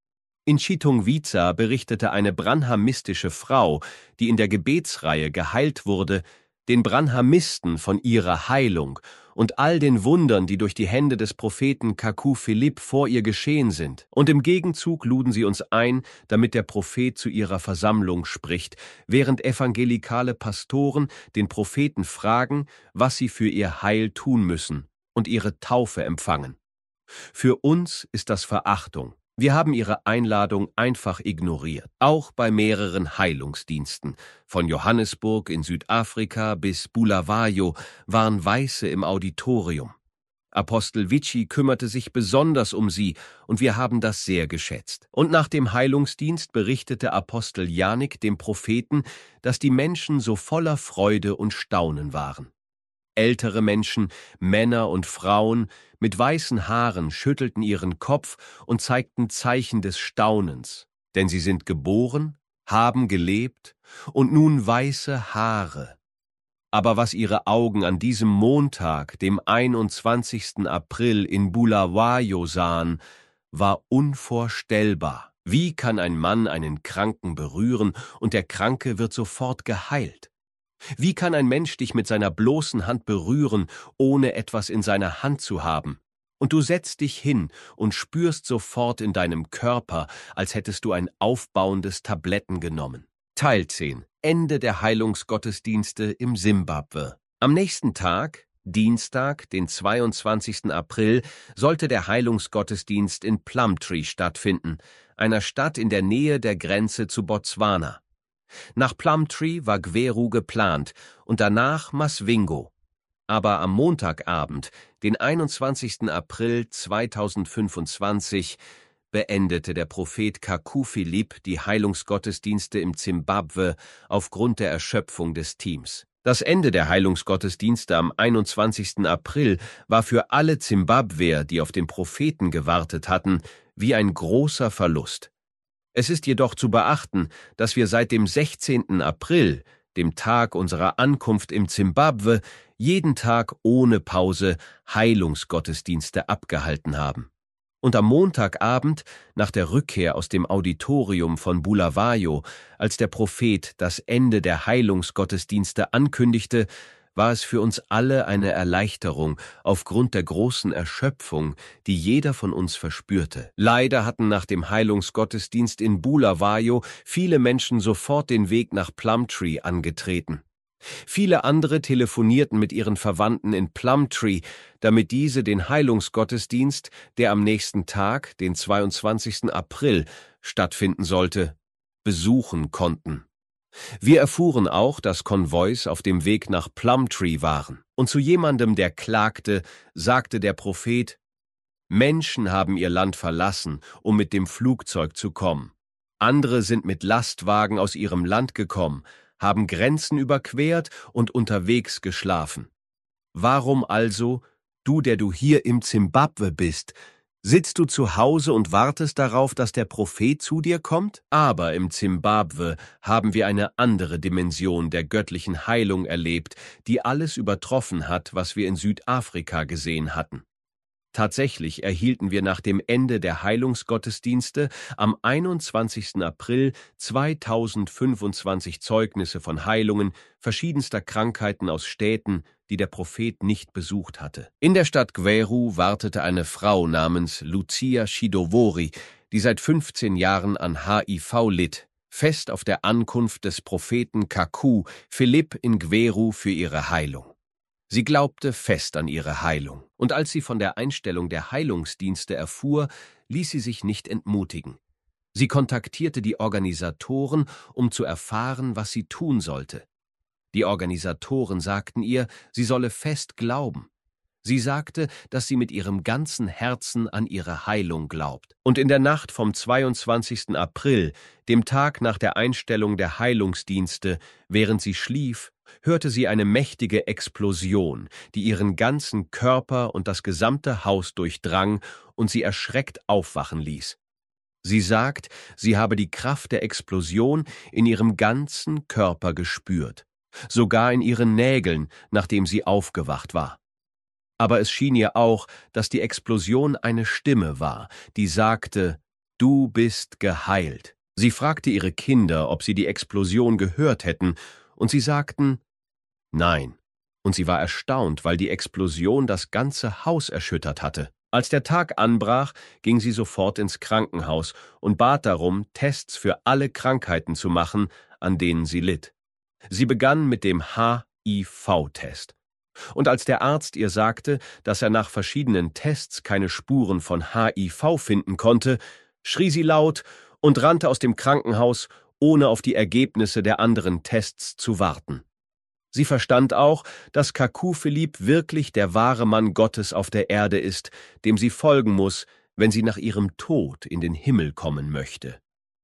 In Chitungwiza berichtete eine brahmamistische Frau, die in der Gebetsreihe geheilt wurde, den Brahmamisten von ihrer Heilung und all den Wundern, die durch die Hände des Propheten Kaku Philipp vor ihr geschehen sind. Und im Gegenzug luden sie uns ein, damit der Prophet zu ihrer Versammlung spricht, während evangelikale Pastoren den Propheten fragen, was sie für ihr Heil tun müssen und ihre Taufe empfangen. Für uns ist das Verachtung. Wir haben ihre Einladung einfach ignoriert, auch bei mehreren Heilungsdiensten. Von Johannesburg in Südafrika bis Bulawayo waren Weiße im Auditorium. Apostel Vici kümmerte sich besonders um sie, und wir haben das sehr geschätzt. Und nach dem Heilungsdienst berichtete Apostel Janik dem Propheten, dass die Menschen so voller Freude und Staunen waren. Ältere Menschen, Männer und Frauen mit weißen Haaren schüttelten ihren Kopf und zeigten Zeichen des Staunens, denn sie sind geboren, haben gelebt und nun weiße Haare. Aber was ihre Augen an diesem Montag, dem einundzwanzigsten April in Bulawayo sahen, war unvorstellbar. Wie kann ein Mann einen Kranken berühren und der Kranke wird sofort geheilt? Wie kann ein Mensch dich mit seiner bloßen Hand berühren, ohne etwas in seiner Hand zu haben? Und du setzt dich hin und spürst sofort in deinem Körper, als hättest du ein aufbauendes Tabletten genommen. Teil zehn. Ende der Heilungsgottesdienste im Simbabwe. Am nächsten Tag, Dienstag, den zweiundzwanzigsten April, sollte der Heilungsgottesdienst in Plumtree stattfinden, einer Stadt in der Nähe der Grenze zu Botswana. Nach Plumtree war Gweru geplant und danach Masvingo. Aber am Montagabend, den einundzwanzigsten April zweitausendfünfundzwanzig, beendete der Prophet Kaku Philipp die Heilungsgottesdienste im Zimbabwe aufgrund der Erschöpfung des Teams. Das Ende der Heilungsgottesdienste am einundzwanzigsten April war für alle Zimbabweer, die auf den Propheten gewartet hatten, wie ein großer Verlust. Es ist jedoch zu beachten, dass wir seit dem sechzehnten April, dem Tag unserer Ankunft im Zimbabwe, jeden Tag ohne Pause Heilungsgottesdienste abgehalten haben. Und am Montagabend, nach der Rückkehr aus dem Auditorium von Bulawayo, als der Prophet das Ende der Heilungsgottesdienste ankündigte, war es für uns alle eine Erleichterung aufgrund der großen Erschöpfung, die jeder von uns verspürte. Leider hatten nach dem Heilungsgottesdienst in Bulawayo viele Menschen sofort den Weg nach Plumtree angetreten. Viele andere telefonierten mit ihren Verwandten in Plumtree, damit diese den Heilungsgottesdienst, der am nächsten Tag, den zweiundzwanzigsten April, stattfinden sollte, besuchen konnten. Wir erfuhren auch, dass Konvois auf dem Weg nach Plumtree waren. Und zu jemandem, der klagte, sagte der Prophet: Menschen haben ihr Land verlassen, um mit dem Flugzeug zu kommen. Andere sind mit Lastwagen aus ihrem Land gekommen, haben Grenzen überquert und unterwegs geschlafen. Warum also, du, der du hier im Zimbabwe bist, sitzt du zu Hause und wartest darauf, dass der Prophet zu dir kommt? Aber im Zimbabwe haben wir eine andere Dimension der göttlichen Heilung erlebt, die alles übertroffen hat, was wir in Südafrika gesehen hatten. Tatsächlich erhielten wir nach dem Ende der Heilungsgottesdienste am einundzwanzigsten April zweitausendfünfundzwanzig Zeugnisse von Heilungen verschiedenster Krankheiten aus Städten, die der Prophet nicht besucht hatte. In der Stadt Gweru wartete eine Frau namens Lucia Shidowori, die seit fünfzehn Jahren an H I V litt, fest auf der Ankunft des Propheten Kaku Philipp in Gweru für ihre Heilung. Sie glaubte fest an ihre Heilung, und als sie von der Einstellung der Heilungsdienste erfuhr, ließ sie sich nicht entmutigen. Sie kontaktierte die Organisatoren, um zu erfahren, was sie tun sollte. Die Organisatoren sagten ihr, sie solle fest glauben. Sie sagte, dass sie mit ihrem ganzen Herzen an ihre Heilung glaubt. Und in der Nacht vom zweiundzwanzigsten April, dem Tag nach der Einstellung der Heilungsdienste, während sie schlief, hörte sie eine mächtige Explosion, die ihren ganzen Körper und das gesamte Haus durchdrang und sie erschreckt aufwachen ließ. Sie sagt, sie habe die Kraft der Explosion in ihrem ganzen Körper gespürt, sogar in ihren Nägeln, nachdem sie aufgewacht war. Aber es schien ihr auch, dass die Explosion eine Stimme war, die sagte: du bist geheilt. Sie fragte ihre Kinder, ob sie die Explosion gehört hätten, und sie sagten, nein. Und sie war erstaunt, weil die Explosion das ganze Haus erschüttert hatte. Als der Tag anbrach, ging sie sofort ins Krankenhaus und bat darum, Tests für alle Krankheiten zu machen, an denen sie litt. Sie begann mit dem H I V-Test. Und als der Arzt ihr sagte, dass er nach verschiedenen Tests keine Spuren von H I V finden konnte, schrie sie laut und rannte aus dem Krankenhaus, ohne auf die Ergebnisse der anderen Tests zu warten. Sie verstand auch, dass Kaku Philippe wirklich der wahre Mann Gottes auf der Erde ist, dem sie folgen muss, wenn sie nach ihrem Tod in den Himmel kommen möchte.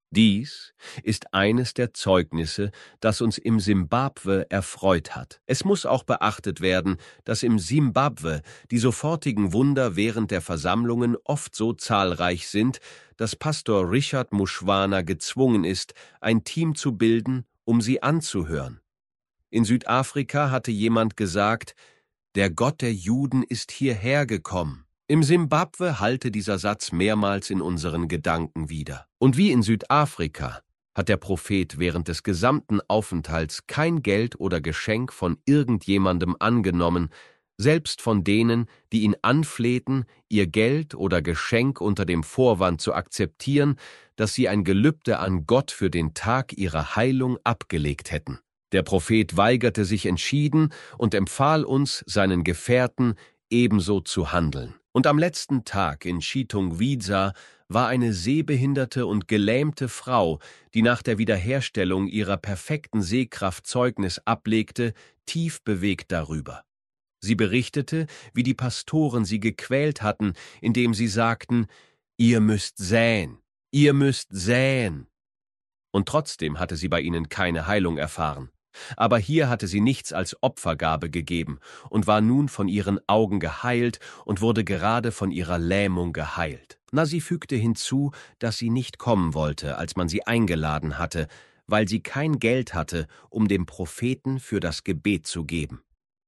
Dies ist eines der Zeugnisse, das uns im Simbabwe erfreut hat. Es muss auch beachtet werden, dass im Simbabwe die sofortigen Wunder während der Versammlungen oft so zahlreich sind, dass Pastor Richard Mushwana gezwungen ist, ein Team zu bilden, um sie anzuhören. In Südafrika hatte jemand gesagt, der Gott der Juden ist hierher gekommen. Im Simbabwe hallte dieser Satz mehrmals in unseren Gedanken wieder. Und wie in Südafrika hat der Prophet während des gesamten Aufenthalts kein Geld oder Geschenk von irgendjemandem angenommen, selbst von denen, die ihn anflehten, ihr Geld oder Geschenk unter dem Vorwand zu akzeptieren, dass sie ein Gelübde an Gott für den Tag ihrer Heilung abgelegt hätten. Der Prophet weigerte sich entschieden und empfahl uns, seinen Gefährten, ebenso zu handeln. Und am letzten Tag in Chitungwiza war eine sehbehinderte und gelähmte Frau, die nach der Wiederherstellung ihrer perfekten Sehkraft Zeugnis ablegte, tief bewegt darüber. Sie berichtete, wie die Pastoren sie gequält hatten, indem sie sagten, »Ihr müsst säen, ihr müsst säen.« Und trotzdem hatte sie bei ihnen keine Heilung erfahren. Aber hier hatte sie nichts als Opfergabe gegeben und war nun von ihren Augen geheilt und wurde gerade von ihrer Lähmung geheilt. Na, sie fügte hinzu, dass sie nicht kommen wollte, als man sie eingeladen hatte, weil sie kein Geld hatte, um dem Propheten für das Gebet zu geben.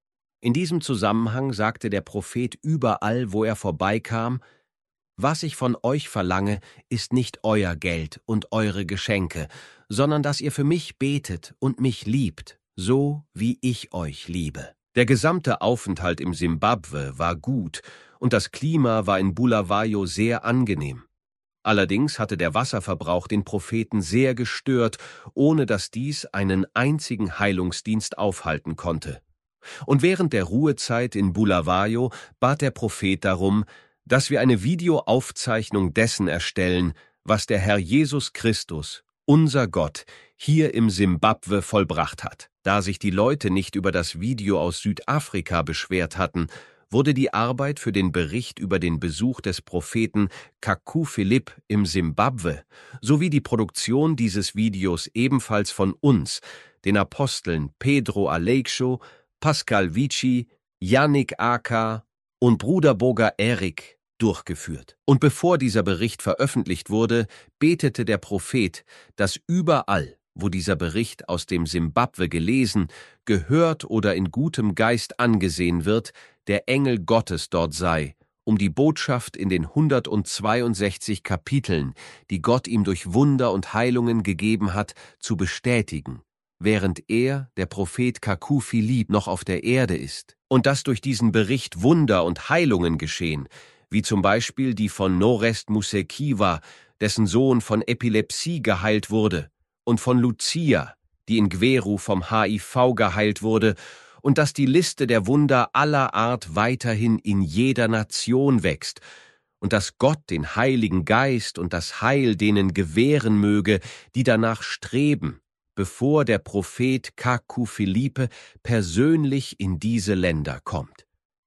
In diesem Zusammenhang sagte der Prophet überall, wo er vorbeikam, »Was ich von euch verlange, ist nicht euer Geld und eure Geschenke, sondern dass ihr für mich betet und mich liebt, so wie ich euch liebe.« Der gesamte Aufenthalt im Simbabwe war gut und das Klima war in Bulawayo sehr angenehm. Allerdings hatte der Wasserverbrauch den Propheten sehr gestört, ohne dass dies einen einzigen Heilungsdienst aufhalten konnte. Und während der Ruhezeit in Bulawayo bat der Prophet darum, dass wir eine Videoaufzeichnung dessen erstellen, was der Herr Jesus Christus, unser Gott, hier im Simbabwe vollbracht hat. Da sich die Leute nicht über das Video aus Südafrika beschwert hatten, wurde die Arbeit für den Bericht über den Besuch des Propheten Kaku Philippe im Simbabwe sowie die Produktion dieses Videos ebenfalls von uns, den Aposteln Pedro Aleixo, Pascal Vici, Yannick Aka und Bruder Boga Erik durchgeführt. Und bevor dieser Bericht veröffentlicht wurde, betete der Prophet, dass überall, wo dieser Bericht aus dem Simbabwe gelesen, gehört oder in gutem Geist angesehen wird, der Engel Gottes dort sei, um die Botschaft in den hundertzweiundsechzig Kapiteln, die Gott ihm durch Wunder und Heilungen gegeben hat, zu bestätigen, während er, der Prophet Kaku Philippe, noch auf der Erde ist. Und dass durch diesen Bericht Wunder und Heilungen geschehen, wie zum Beispiel die von Norest Musekiwa, dessen Sohn von Epilepsie geheilt wurde, und von Lucia, die in Gweru vom H I V geheilt wurde, und dass die Liste der Wunder aller Art weiterhin in jeder Nation wächst, und dass Gott den Heiligen Geist und das Heil denen gewähren möge, die danach streben, bevor der Prophet Kaku Philippe persönlich in diese Länder kommt.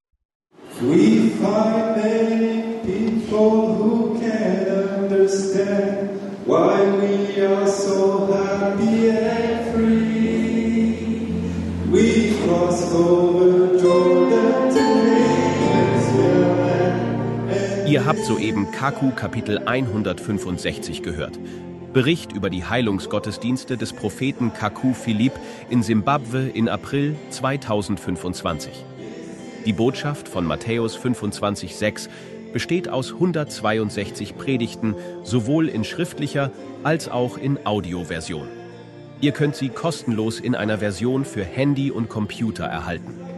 We find many people who can't understand why we are so happy and free. We crossed over Jordan to Israel. Ihr habt soeben Kaku Kapitel hundertfünfundsechzig gehört. Bericht über die Heilungsgottesdienste des Propheten Kaku Philippe in Simbabwe in April zweitausendfünfundzwanzig. Die Botschaft von Matthäus fünfundzwanzig Vers sechs besteht aus hundertzweiundsechzig Predigten, sowohl in schriftlicher als auch in Audioversion. Ihr könnt sie kostenlos in einer Version für Handy und Computer erhalten.